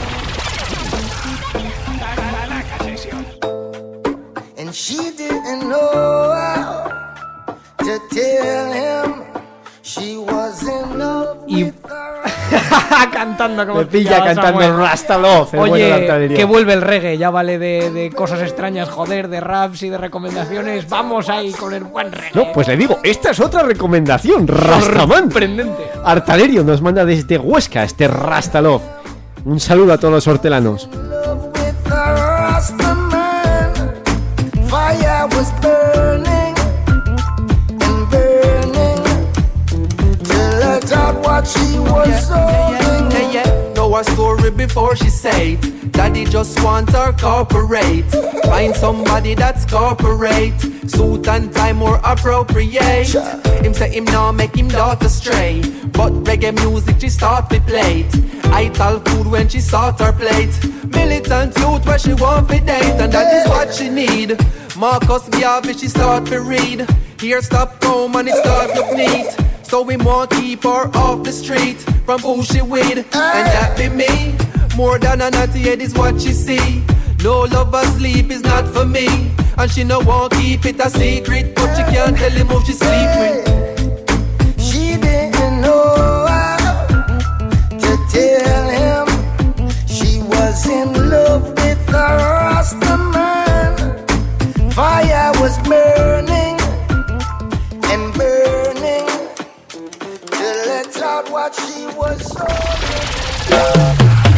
Speaker 18: And she didn't know how to tell him she was in love
Speaker 3: Y
Speaker 18: with her.
Speaker 3: cantando como
Speaker 5: Me pilla cantando
Speaker 3: Samuel.
Speaker 5: Rasta Love, el bueno de
Speaker 3: Oye,
Speaker 5: Artillería.
Speaker 3: que vuelve el reggae, ya vale de, de cosas extrañas, joder, de raps y de recomendaciones. Vamos ahí con el buen reggae.
Speaker 5: No, pues le digo, esta es otra recomendación, Rastaman.
Speaker 3: Sorprendente.
Speaker 5: Artalerio nos manda desde Huesca este Rasta Love. Un saludo a todos los hortelanos.
Speaker 18: With the Rasta man, fire was burning and burning till I thought what she was holding.
Speaker 7: Yeah, yeah, know her story before she say it. Daddy just want her corporate. Find somebody that's corporate. Suit and tie more appropriate. Him say him now make him daughter stray. But reggae music she start to play it. I tell food when she sort her plate. Militant youth where she want to date. And that is what she need. Marcus Garvey she start to read. Here stop home and it start look neat. So we want keep her off the street from who she with. And that be me. More than a naughty head is what she see. No love or sleep is not for me. And she no want keep it a secret. But she can't tell him who she sleep with.
Speaker 18: She didn't know how to tell him she was in love with the Rasta man. Fire was burning and burning to let out what she was holding.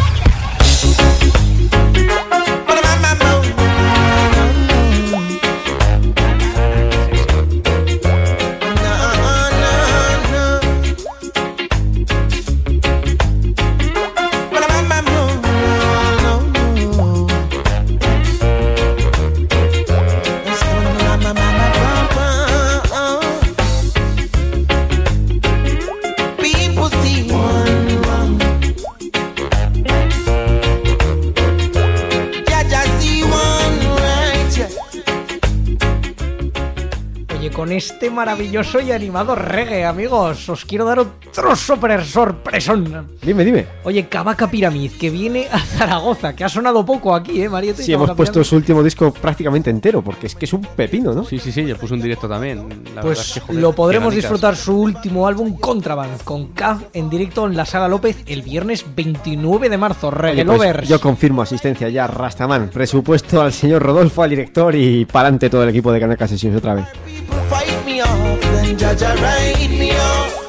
Speaker 3: Con este maravilloso y animado reggae, amigos, os quiero dar otro super sorpresón.
Speaker 5: Dime, dime.
Speaker 3: Oye, Cavaca Pyramid, que viene a Zaragoza, que ha sonado poco aquí, ¿eh, Mariette?
Speaker 5: Sí, hemos puesto su último disco prácticamente entero, porque es que es un pepino, ¿no?
Speaker 6: Sí, sí, sí, yo puse un directo también. La
Speaker 3: pues
Speaker 6: verdad es que, joder,
Speaker 3: lo podremos
Speaker 6: qué ganitas.
Speaker 3: disfrutar su último álbum, Contraband, con K en directo en la Sala López el viernes veintinueve de marzo. Reggae
Speaker 5: Oye, pues,
Speaker 3: Lovers.
Speaker 5: yo confirmo asistencia ya, Rastaman. Presupuesto al señor Rodolfo, al director, y pa'lante todo el equipo de Canacas Sesiones otra vez.
Speaker 18: Fight me off, then Jaja ride me off.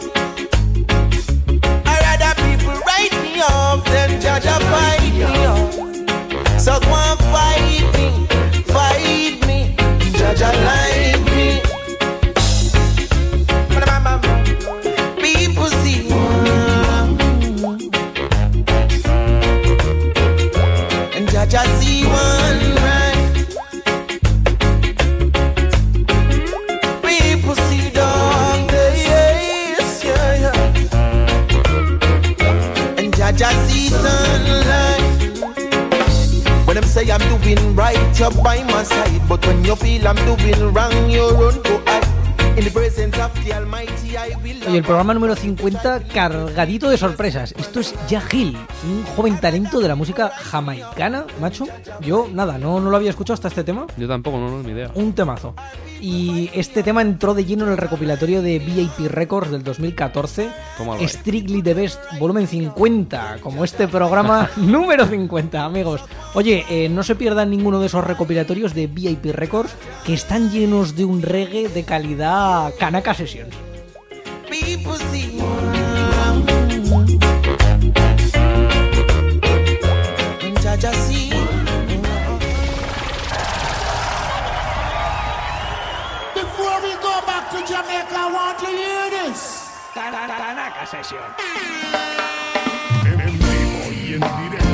Speaker 18: I rather people write me off, then Jaja fight me off. So go and fight me, fight me, Jaja like me. People see and Jaja see one right. Just see sunlight. When them say I'm doing right, you're by my side. But when you feel I'm doing wrong, you run to hide. In the presence of the Almighty, I will.
Speaker 3: Oye, el programa número cincuenta cargadito de sorpresas. Esto es Yahil, un joven talento de la música jamaicana, macho. Yo, nada, no, no lo había escuchado hasta este tema.
Speaker 6: Yo tampoco, no, no, ni idea.
Speaker 3: Un temazo. Y este tema entró de lleno en el recopilatorio de V I P Records del dos mil catorce. Strictly the Best, volumen cincuenta, como este programa número cincuenta, amigos. Oye, eh, no se pierdan ninguno de esos recopilatorios de V I P Records, que están llenos de un reggae de calidad Kanaka Sessions.
Speaker 18: People see and Jaja see.
Speaker 14: Before we go back to Jamaica, I want to hear this.
Speaker 3: Tanaka Session.
Speaker 4: En vivo y en directo.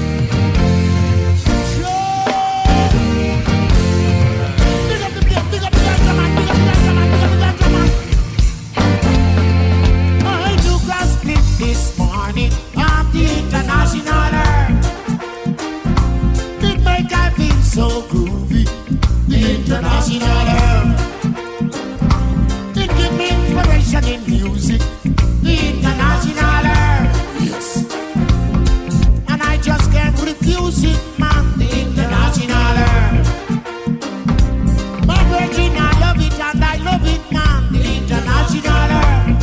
Speaker 13: I took a split this morning on the international earth. It make I feel so groovy. The international earth. It give me inspiration in music. The international earth. Yes. And I just can't refuse it, man. The international earth. My virgin, I love it and I love it, man. The international earth.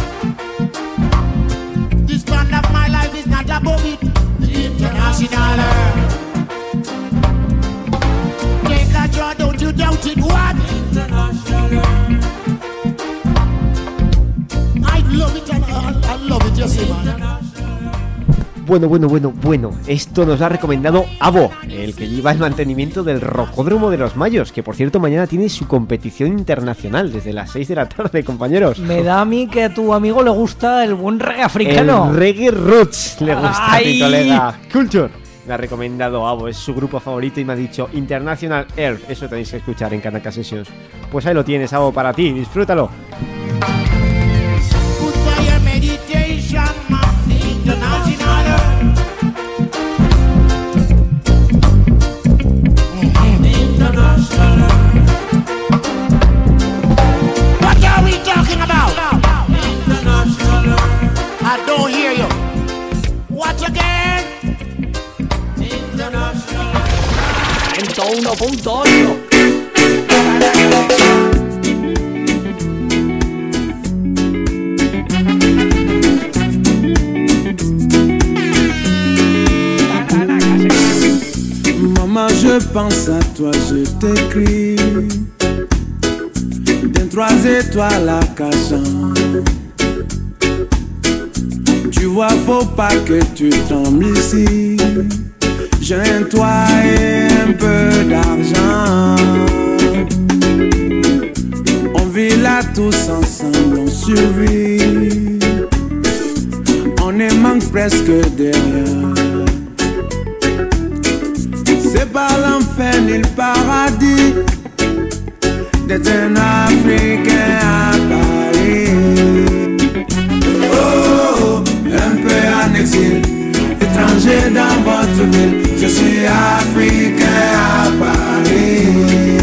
Speaker 13: This band of my life is not above it. The international earth. Take a draw, don't you doubt it, what? International earth. I love it and I, I love it, yes, man.
Speaker 5: Bueno, bueno, bueno, bueno, esto nos lo ha recomendado Abo, el que lleva el mantenimiento del Rocódromo de los Mayos, que por cierto mañana tiene su competición internacional desde las seis de la tarde, compañeros.
Speaker 3: Me da a mí que a tu amigo le gusta el buen reggae africano.
Speaker 5: El reggae roots le gusta
Speaker 3: ¡Ay!
Speaker 5: a mi colega Culture. Me ha recomendado Abo, es su grupo favorito y me ha dicho International Earth, eso tenéis que escuchar en Kanaka Sessions. Pues ahí lo tienes, Abo, para ti, disfrútalo.
Speaker 13: Meditation, man, the international earth. Mm-hmm. The international earth. What are we talking about? The international earth. I don't hear you. What again? The international earth.
Speaker 3: ciento uno punto ocho.
Speaker 21: Maman, je pense à toi, je t'écris des trois étoiles à Cachan. Tu vois, faut pas que tu tombes ici. J'ai un toit et un peu d'argent. On vit là tous ensemble, on survit. On est manque presque de rien. C'est pas l'enfer ni le paradis d'être un Africain à Paris. Oh, un peu en exil, étranger dans votre ville. Je suis Africain à Paris.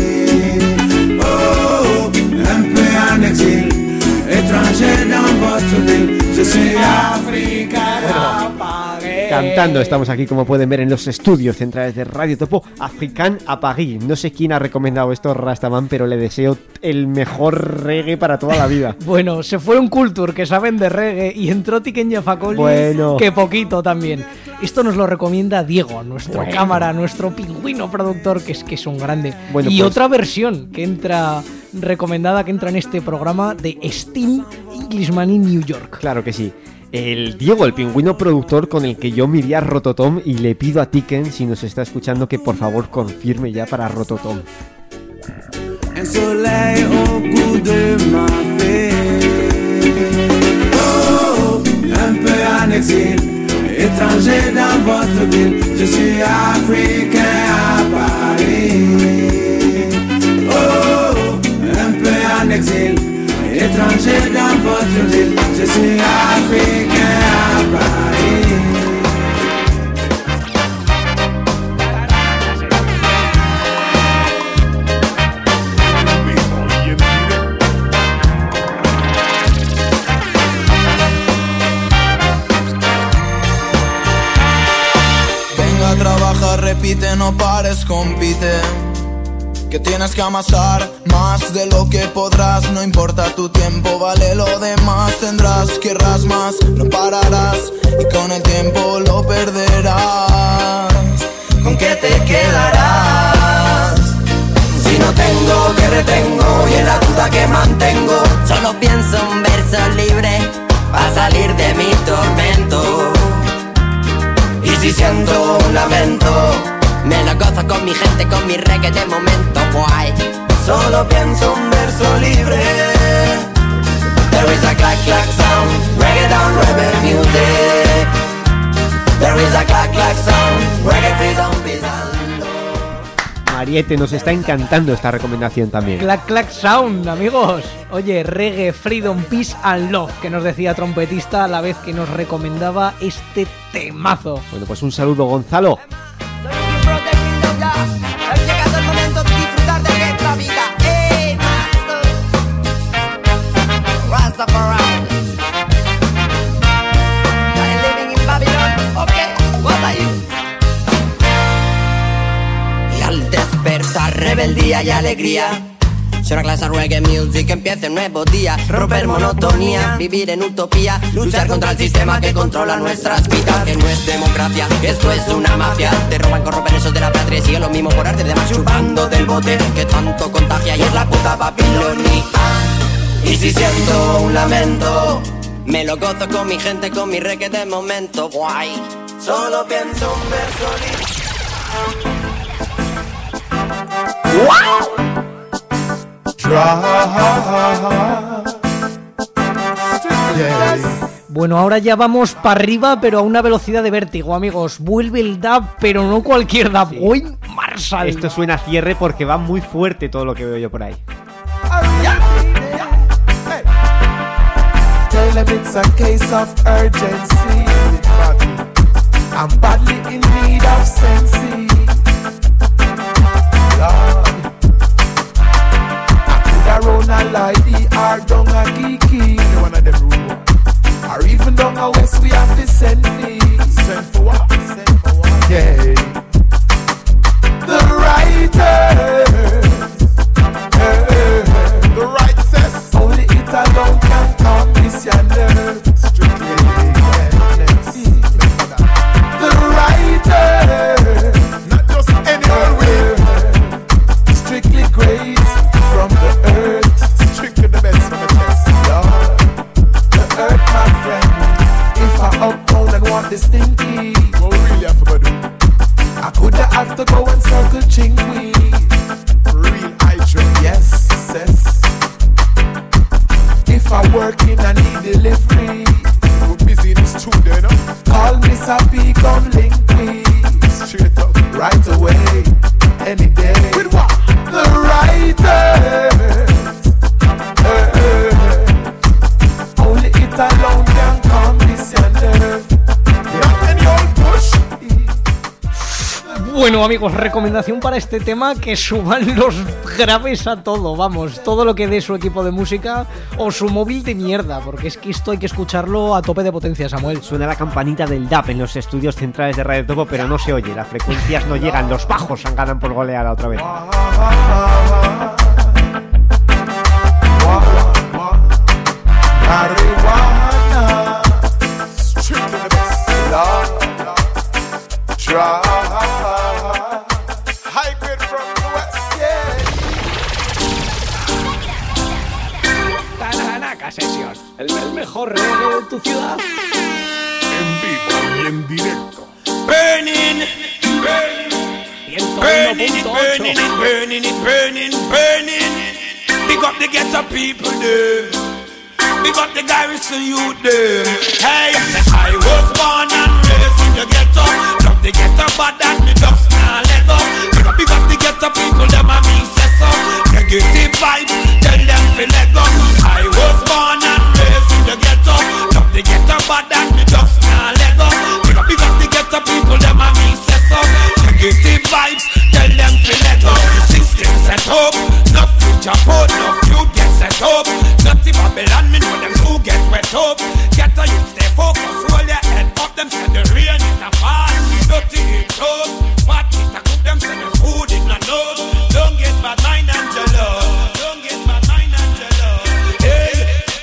Speaker 21: Oh, un peu en exil, étranger dans votre ville. Je suis Africain à Paris.
Speaker 5: Cantando estamos aquí, como pueden ver, en los estudios centrales de Radio Topo, African a Paris. No sé quién ha recomendado esto, Rastaman, pero le deseo el mejor reggae para toda la vida.
Speaker 3: Bueno, se fue un Culture que saben de reggae y entró Tiken Jafakoli,
Speaker 5: bueno,
Speaker 3: que poquito también. Esto nos lo recomienda Diego, nuestro
Speaker 5: bueno.
Speaker 3: cámara, nuestro pingüino productor, que es que es un grande.
Speaker 5: Bueno,
Speaker 3: y
Speaker 5: pues,
Speaker 3: otra versión que entra recomendada, que entra en este programa, de Steam Englishman in New York.
Speaker 5: Claro que sí. El Diego, el pingüino productor con el que yo me iría a Rototom, y le pido a Tiken, si nos está escuchando, que por favor confirme ya para Rototom.
Speaker 21: Un soleil au bout de ma vie. Oh, un peu en exil, étranger dans votre ville. Je suis Africain à Paris. Oh, un peu en exil, étranger dans votre ville. Je suis Africain à Paris.
Speaker 14: Venga, trabaja, repite, no pares, compite. Que tienes que amasar más de lo que podrás. No importa tu tiempo, vale lo demás. Tendrás, querrás más, no pararás. Y con el tiempo lo perderás. ¿Con qué te quedarás? Si no tengo, que retengo. Y en la duda que mantengo,
Speaker 23: solo pienso un verso libre para salir de mi tormento.
Speaker 14: Y si siento un lamento,
Speaker 23: me lo gozo con mi gente, con mi reggae de momento, guay.
Speaker 14: Solo pienso un verso libre. There is a clack clack sound
Speaker 23: clack sound, reggae freedom pisando.
Speaker 5: Mariette, nos está encantando esta recomendación también.
Speaker 3: Clack Clack Sound, amigos. Oye, reggae, freedom, peace and love, que nos decía Trompetista a la vez que nos recomendaba este temazo.
Speaker 5: Bueno, pues un saludo, Gonzalo.
Speaker 23: Ha llegado el momento de disfrutar de esta vida. ¡Eh, master! Rastafari. I'm living in Babylon. Okay, what are you? Y al despertar, rebeldía y alegría. Será clase reggae music, empieza un nuevo día. Romper monotonía, vivir en utopía. Luchar contra el sistema que controla nuestras vidas. Que no es democracia, que esto es una mafia. Te roban, corrompen esos de la patria y siguen lo mismo por arte de más chupando del bote. Que tanto contagia y es la puta Babilonia. Y si siento un lamento, me lo gozo con mi gente, con mi reggae de momento. Guay, solo pienso un verso.
Speaker 12: Wow.
Speaker 3: Bueno, ahora ya vamos para arriba, pero a una velocidad de vértigo, amigos. Vuelve el dub, pero no cualquier dub.
Speaker 5: Sí.
Speaker 3: Wayne Marshall.
Speaker 5: Esto suena a cierre porque va muy fuerte todo lo que veo yo por ahí.
Speaker 2: Tell them it's a case of urgency. I'm badly in need of sensei. Around a lady or down a geeky. One of them rude one. Or even down a west we have to send fees. Send for what? Send for what? Yeah. The writers. Uh, the right says. Only it alone can calm this your nerve. Strictly madness. The writers. Not just any old way. Strictly grace. From the earth, strictly the best from the chest, Lord. The earth, my friend. If I up down and want this stinky, what really I forgot to do? I coulda have to go and circle chingwe. Real hydro, yes, yes. If I work in and need delivery, we're busy in the studio, you know. Call me Sappy, come link me. Straight up, right away, any day. With what? The writers. Uh, uh, only it alone can calm this your nerve. Not any old push.
Speaker 3: Bueno, amigos, recomendación para este tema: que suban los graves a todo, vamos, todo lo que dé su equipo de música o su móvil de mierda, porque es que esto hay que escucharlo a tope de potencia, Samuel.
Speaker 5: Suena la campanita del D A P en los estudios centrales de Radio Topo, pero no se oye, las frecuencias no llegan, los bajos ganan por goleada otra vez.
Speaker 2: Marijuana, strictly the best. Lord, try. High grade from the west, yeah.
Speaker 3: Tananaca Session, el, el mejor reggae de tu ciudad.
Speaker 4: En vivo y en directo.
Speaker 19: Burning, burning, burning it, burning it, burning it, burning, burning. Big up the ghetto people there. Big up the garrison youth there. Hey, I was born and raised in the ghetto. Love the ghetto, but that me just can't let go. Big up, big up the ghetto people, them a me say so. Negative vibes, tell them to let go. I was born and raised in the ghetto. Love the ghetto, but that me just can't let go. Big up, big up the ghetto people, them a me say so. Negative vibes, tell them to let go. System set up, no future put, no future get set up. Nothing Babylon, me know them who get wet up. Get a youth, stay focused, hold your head up. Them send the rain, it a fall. Dirty it up, what it a cook. Them send the food in a nose. Don't get bad mind and jealous. Don't get bad mind and jealous. Hey,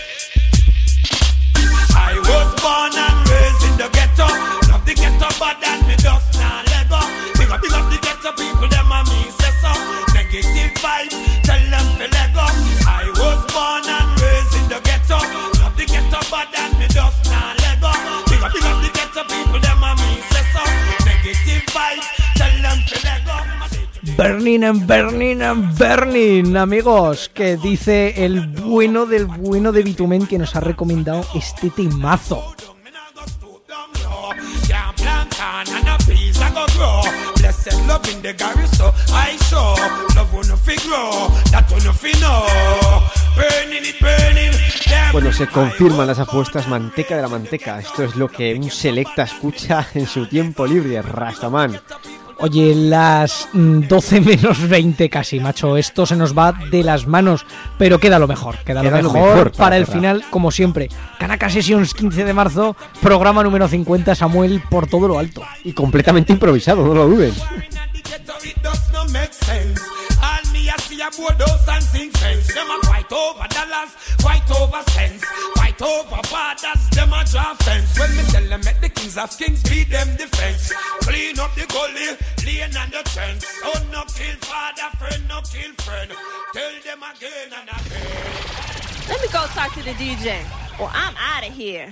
Speaker 19: I was born and raised in the ghetto. Love the ghetto, but that me just not let go. Big up, big up the ghetto people, them a me say so. Negative vibes, tell them to let go. I was born and raised in the ghetto. Love the ghetto, but that me just not let go. Big up, big up the ghetto people, them a me say so. Negative vibes, tell them to let go.
Speaker 3: Burning and burning and burning, amigos, que dice el bueno del bueno de Bitumen, que nos ha recomendado este temazo.
Speaker 10: go grow. Blessed love in the garage, so I show love on the figure, that on the fino. Burning it, burning.
Speaker 5: Bueno, se confirman las apuestas, manteca de la manteca. Esto es lo que un selecta escucha en su tiempo libre, Rastaman.
Speaker 3: Oye, las doce menos veinte casi, macho. Esto se nos va de las manos, pero queda lo mejor. Queda, queda lo, mejor lo mejor para, para el final, como siempre. Kanaka Sessions, quince de marzo, programa número cincuenta, Samuel, por todo lo alto.
Speaker 5: Y completamente improvisado, no lo duden.
Speaker 10: I see a board house and sing fence. Them a fight over dollars, fight over cents, fight over borders, them a draw fence. When me tell them make the kings of kings beat them defense. Clean up the gully, lane and the trench. Son no kill father, friend no kill friend. Tell them again and again.
Speaker 15: Let me go talk to the D J. Well, I'm out of here.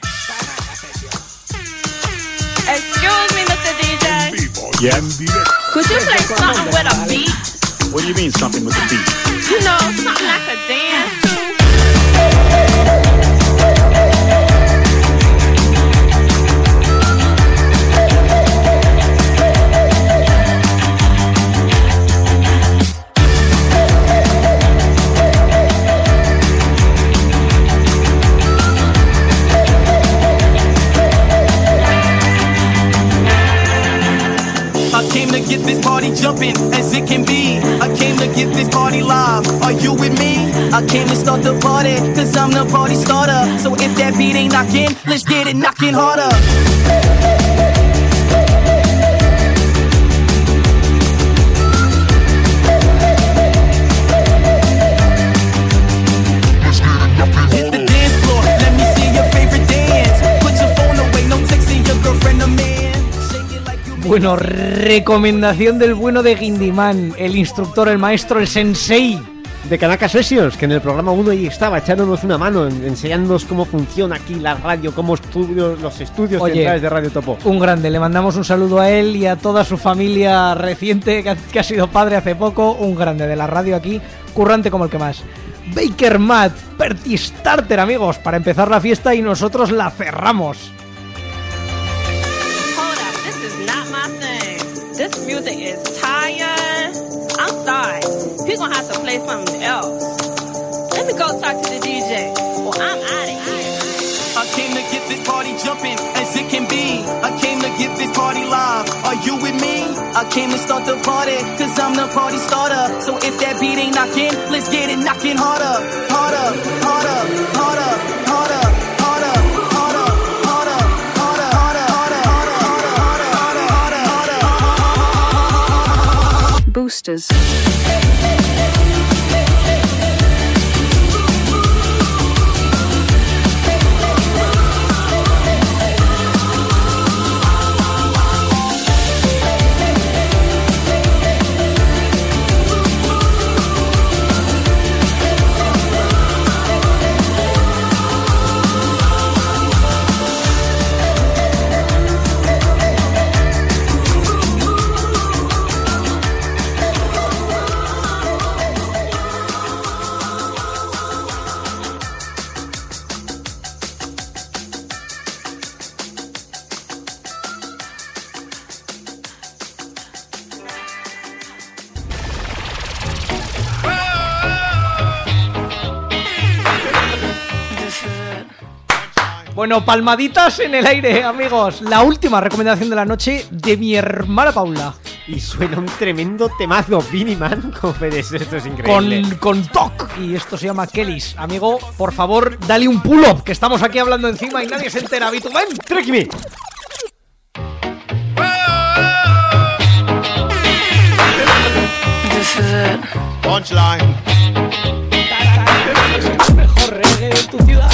Speaker 15: Excuse me, Mister D J.
Speaker 4: Yes.
Speaker 15: Could you play something with a beat?
Speaker 4: What do you mean something with a beat?
Speaker 15: You know, something like a dance too.
Speaker 17: I came to get this party jumping as it can be. I came to get this party live. Are you with me? I came to start the party, cause I'm the party starter. So if that beat ain't knocking, let's get it knocking harder. Hit the dance floor, let me see your favorite dance. Put your phone away, no texting your girlfriend or man.
Speaker 3: Bueno, recomendación del bueno de Gindiman, el instructor, el maestro, el sensei
Speaker 5: de Kanaka Sessions, que en el programa uno ahí estaba echándonos una mano, enseñándonos cómo funciona aquí la radio, cómo estudios, los estudios
Speaker 3: Oye,
Speaker 5: centrales de Radio Topo.
Speaker 3: Un grande, le mandamos un saludo a él y a toda su familia reciente, que ha, que ha sido padre hace poco, un grande de la radio aquí, currante como el que más. Baker Matt, Perty Starter, amigos, para empezar la fiesta y nosotros la cerramos.
Speaker 15: This music is tired. I'm sorry. We're gonna have to play something else. Let me go talk to the D J. Well, I'm out of here.
Speaker 17: I came to get this party jumping as it can be. I came to get this party live. Are you with me? I came to start the party, cause I'm the party starter. So if that beat ain't knocking, let's get it knocking harder. Harder, harder, harder, harder.
Speaker 24: Boosters.
Speaker 3: Bueno, palmaditas en el aire, amigos. La última recomendación de la noche de mi hermana Paula.
Speaker 5: Y suena un tremendo temazo, Vinnie Man, como ves, esto es increíble.
Speaker 3: Con, con Toc, y esto se llama Kellys. Amigo, por favor, dale un pull-up, que estamos aquí hablando encima y nadie se entera. Bitumen,
Speaker 5: Trek Me.
Speaker 24: This is it.
Speaker 4: Punchline.
Speaker 3: Mejor reggae de tu ciudad.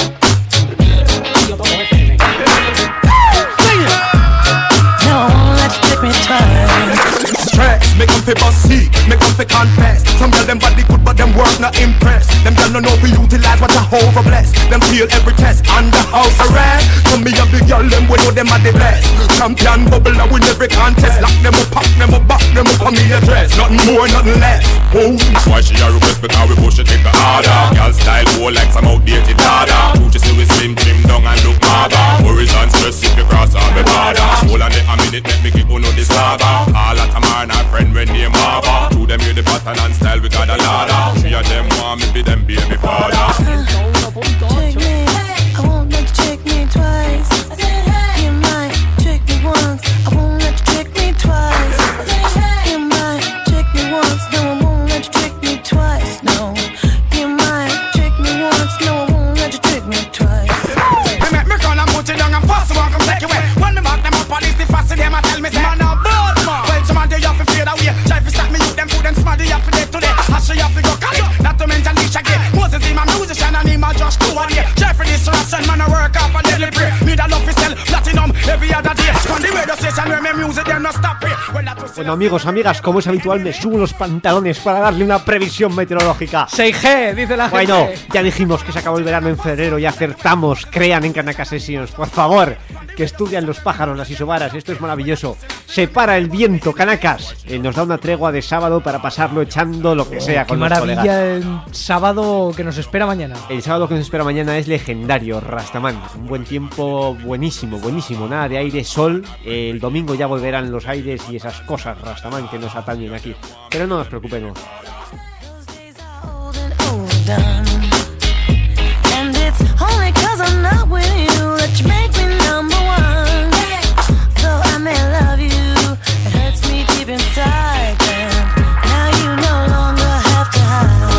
Speaker 10: Stress, make them fi bossy, make them fi confess. Some girl them body good but them work not impressed. Them girl no know fi utilize what a over bless. Them feel every test under house arrest. Some me a big girl them we know them are the best. Champion bubble and win every contest. Lock them up, pop them up, back them up on me address. Nothing more, nothing less. Oh, why she a request because we push it take a harder. Girl style go like some outdated dada. Who just see we slim, trim down and look harder. Worries and stress if you cross on the border. Hold on there a minute, let me give you no disorder. friend when name Baba. To them hear the pattern and style we got a ladder. Three of them want me be them baby father.
Speaker 9: Trick me, I won't let you trick me twice. You might trick me once, I won't let you trick me twice. You might trick me once, no, I won't let you trick me twice. No, you might trick me once, no, I won't let you trick me twice.
Speaker 13: Me make me gun and put it down and fast one come take it away. When me mark them up on this, the fast them a tell me say man a bad man. Well, some of they have to fade away. Try to stop me, you them put them smart, they have to dead today. I show you have to go college, not to mention this again. Moses him a musician and him a just two a day. Jeffrey this Russian man a work off a daily break. Me that love is sell platinum every other day. On the radio station where me music them no stop it. Well, that was
Speaker 5: Bueno, amigos, amigas, como es habitual, me subo los pantalones para darle una previsión meteorológica.
Speaker 3: seis G, dice la gente.
Speaker 5: Bueno, ya dijimos que se acabó el verano en febrero y acertamos. Crean en Kanaka Sessions, por favor, que estudian los pájaros, las isobaras. Esto es maravilloso. Se para el viento, Kanakas. Eh, nos da una tregua de sábado para pasarlo echando lo que sea
Speaker 3: Qué
Speaker 5: con los
Speaker 3: maravilla
Speaker 5: colegas.
Speaker 3: el sábado que nos espera mañana.
Speaker 5: El sábado que nos espera mañana es legendario, Rastaman. Un buen tiempo, buenísimo, buenísimo. Nada de aire, sol. Eh, el domingo ya volverán los aires y esas cosas, Rastaman, que nos atañen aquí. Pero no nos preocupemos.
Speaker 9: And it's only cause I'm not with you that you make me number one. Though I may love you, it hurts me deep inside. Then now you no longer have to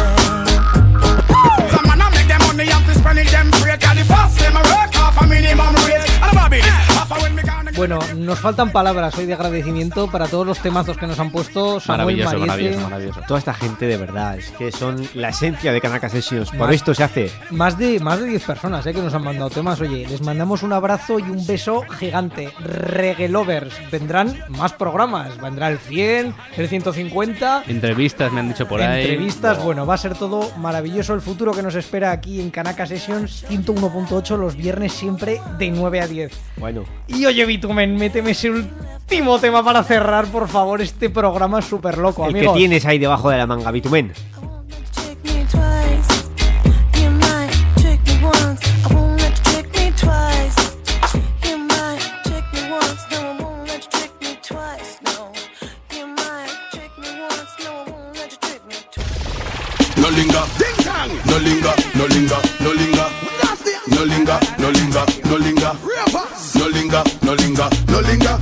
Speaker 9: hide.
Speaker 13: some man a make them money and to spend it them free. Cause the fast them a work off a minimum rate. And about it, half a when me gonna
Speaker 3: Bueno, nos faltan palabras hoy de agradecimiento para todos los temazos que nos han puesto Samuel,
Speaker 6: Maravilloso,
Speaker 3: Mariette.
Speaker 6: maravilloso, maravilloso.
Speaker 5: Toda esta gente de verdad, es que son la esencia de Kanaka Sessions. Por
Speaker 3: Más-
Speaker 5: esto se hace.
Speaker 3: Más de más de diez personas eh, que nos han mandado temas. Oye, les mandamos un abrazo y un beso gigante. Reggae Lovers. Vendrán más programas. Vendrá el cien, el ciento cincuenta.
Speaker 6: Entrevistas me han dicho por ahí.
Speaker 3: Entrevistas, bueno, va a ser todo maravilloso el futuro que nos espera aquí en Kanaka Sessions ciento uno punto ocho los viernes siempre de nueve a diez.
Speaker 5: Bueno.
Speaker 3: Y oye, Bitumen, méteme ese último tema para cerrar, por favor, este programa súper loco,
Speaker 5: El
Speaker 3: amigos.
Speaker 5: que tienes ahí debajo de la manga, Bitumen.
Speaker 9: Trick me twice. You might trick me once, I won't let you trick me twice. You might trick me once, no, I won't let you trick me twice. No, you might trick me once, no, I won't let you trick me twice.
Speaker 10: No linger, ding dong. No linger, no linger, no linger. No linger, no linger, no linger. No linger, no linger, no linger.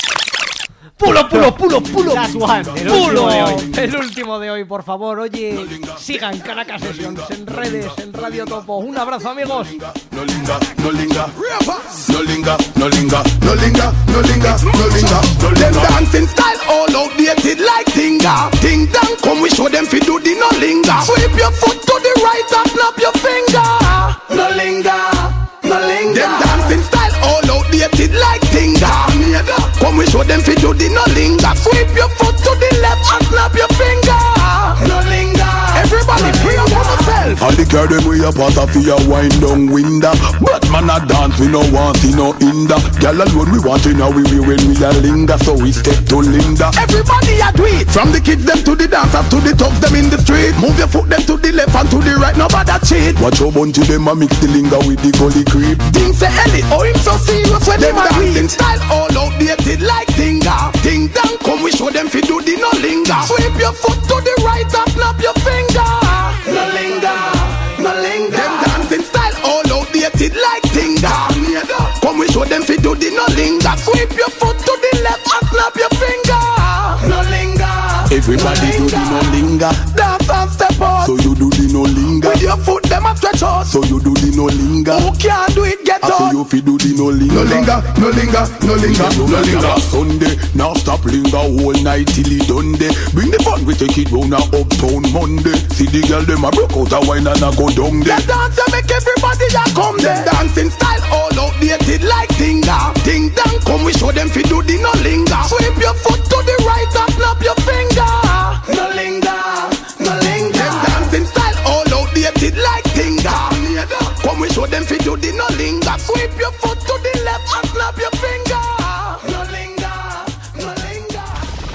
Speaker 3: Pulo, pulo, pulo, pulo.
Speaker 5: Last one, el
Speaker 3: Pulo.
Speaker 5: último de hoy.
Speaker 3: El último de hoy, por favor. Oye, sigan Kanaka Sessions en redes, en Radio Topo. Un abrazo, amigos.
Speaker 10: No linger, no linger. No linger, no linger, no linger, no linger, no linger, no linger.
Speaker 18: Them dancing style all outdated like Tinga. Ding dong, come we show them fi do the no linger. Sweep your foot to the right and snap your finger. No linger, no linger. Them dancing style all outdated like Tinga. Come we show them fi do the no linger. Sweep your foot to the left and snap your finger. No linger. Everybody pray up on yourself.
Speaker 10: All the girl them we a pass a fi a wind down window. But man a dance we no want see no hinder. Girl alone we want in a we we when we a linger. So we step to Linda.
Speaker 18: Everybody a do it. From the kids them to the dancers to the thugs them in the street. Move your foot them to the left and to the right. Nobody cheat.
Speaker 10: Watch your bunch of them a mix the linger with the gully creep.
Speaker 18: Things say Ellie, oh him so serious when them a dancing style all outdated like Tinga. Ding dong, come we show them fi do the no linger. Sweep your foot to the right and snap your finger. No linger, no linger. Them dancing style all outdated like Tinga. Come we show them fi do the no linger. Sweep your foot to the left and snap your finger. No linger.
Speaker 10: Everybody do the no linger.
Speaker 18: Dance and step out.
Speaker 10: So you do the no linger.
Speaker 18: With your foot them a stretch out.
Speaker 10: So you do the no linger.
Speaker 18: Who can't do it get
Speaker 10: I say
Speaker 18: out.
Speaker 10: you fi do the no linger.
Speaker 18: No linger, no linger, no linger, no linger.
Speaker 10: Sunday, now stop linger all night till it done day. Bring the fun, we take it round a uptown Monday. See the girl them a broke out a wine and a go down there.
Speaker 18: The dance a make everybody a come there. Dancing style all outdated like Tinga. Ding dong, come we show them fi do the no linger. Sweep your foot to the right and snap your finger. No linger, no linger. Them dancing style all outdated like Tinga. Come we show them fi do the no linger. Sweep your foot to the left and snap your finger. No linger, no linger.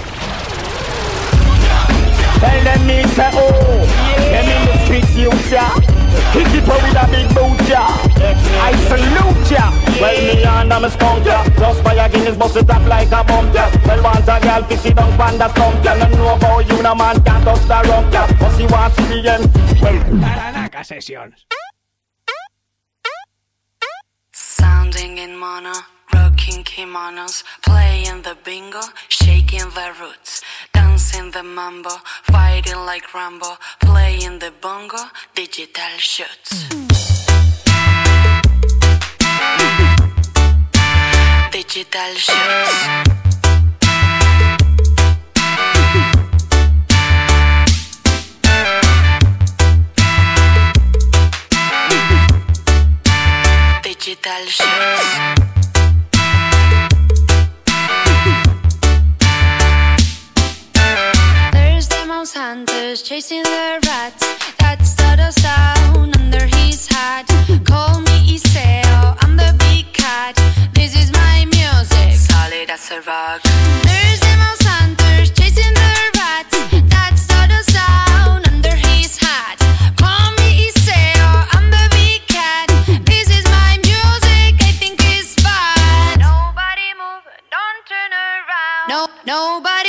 Speaker 21: Tell them me say oh, them in the streets you ya. Kick it with a big boot ya. I salute ya. Well me and I'm a skunk ya. Just by a Guinness bust it up like a bomb ya. Well want a girl girl fi sit down pon the stump. Girl, no know about you, no man can't touch the rump. Girl, pussy want to see the end.
Speaker 5: Kanaka Sessions.
Speaker 1: Sounding in mono, rocking kimonos, playing the bingo, shaking the roots, dancing the mambo, fighting like Rambo, playing the bongo, digital shots. Digital shots. Digital shots.
Speaker 16: There's the mouse hunters chasing the rats. That's Toto's down under his hat. Call me Iseo, I'm the big cat. This is my music,
Speaker 1: solid as a rock.
Speaker 16: There's the mouse hunters chasing the rats. That's Toto's down under his hat. Call me Iseo, I'm the big cat. This is my music, I think it's fun. Nobody move, don't turn around. No, nobody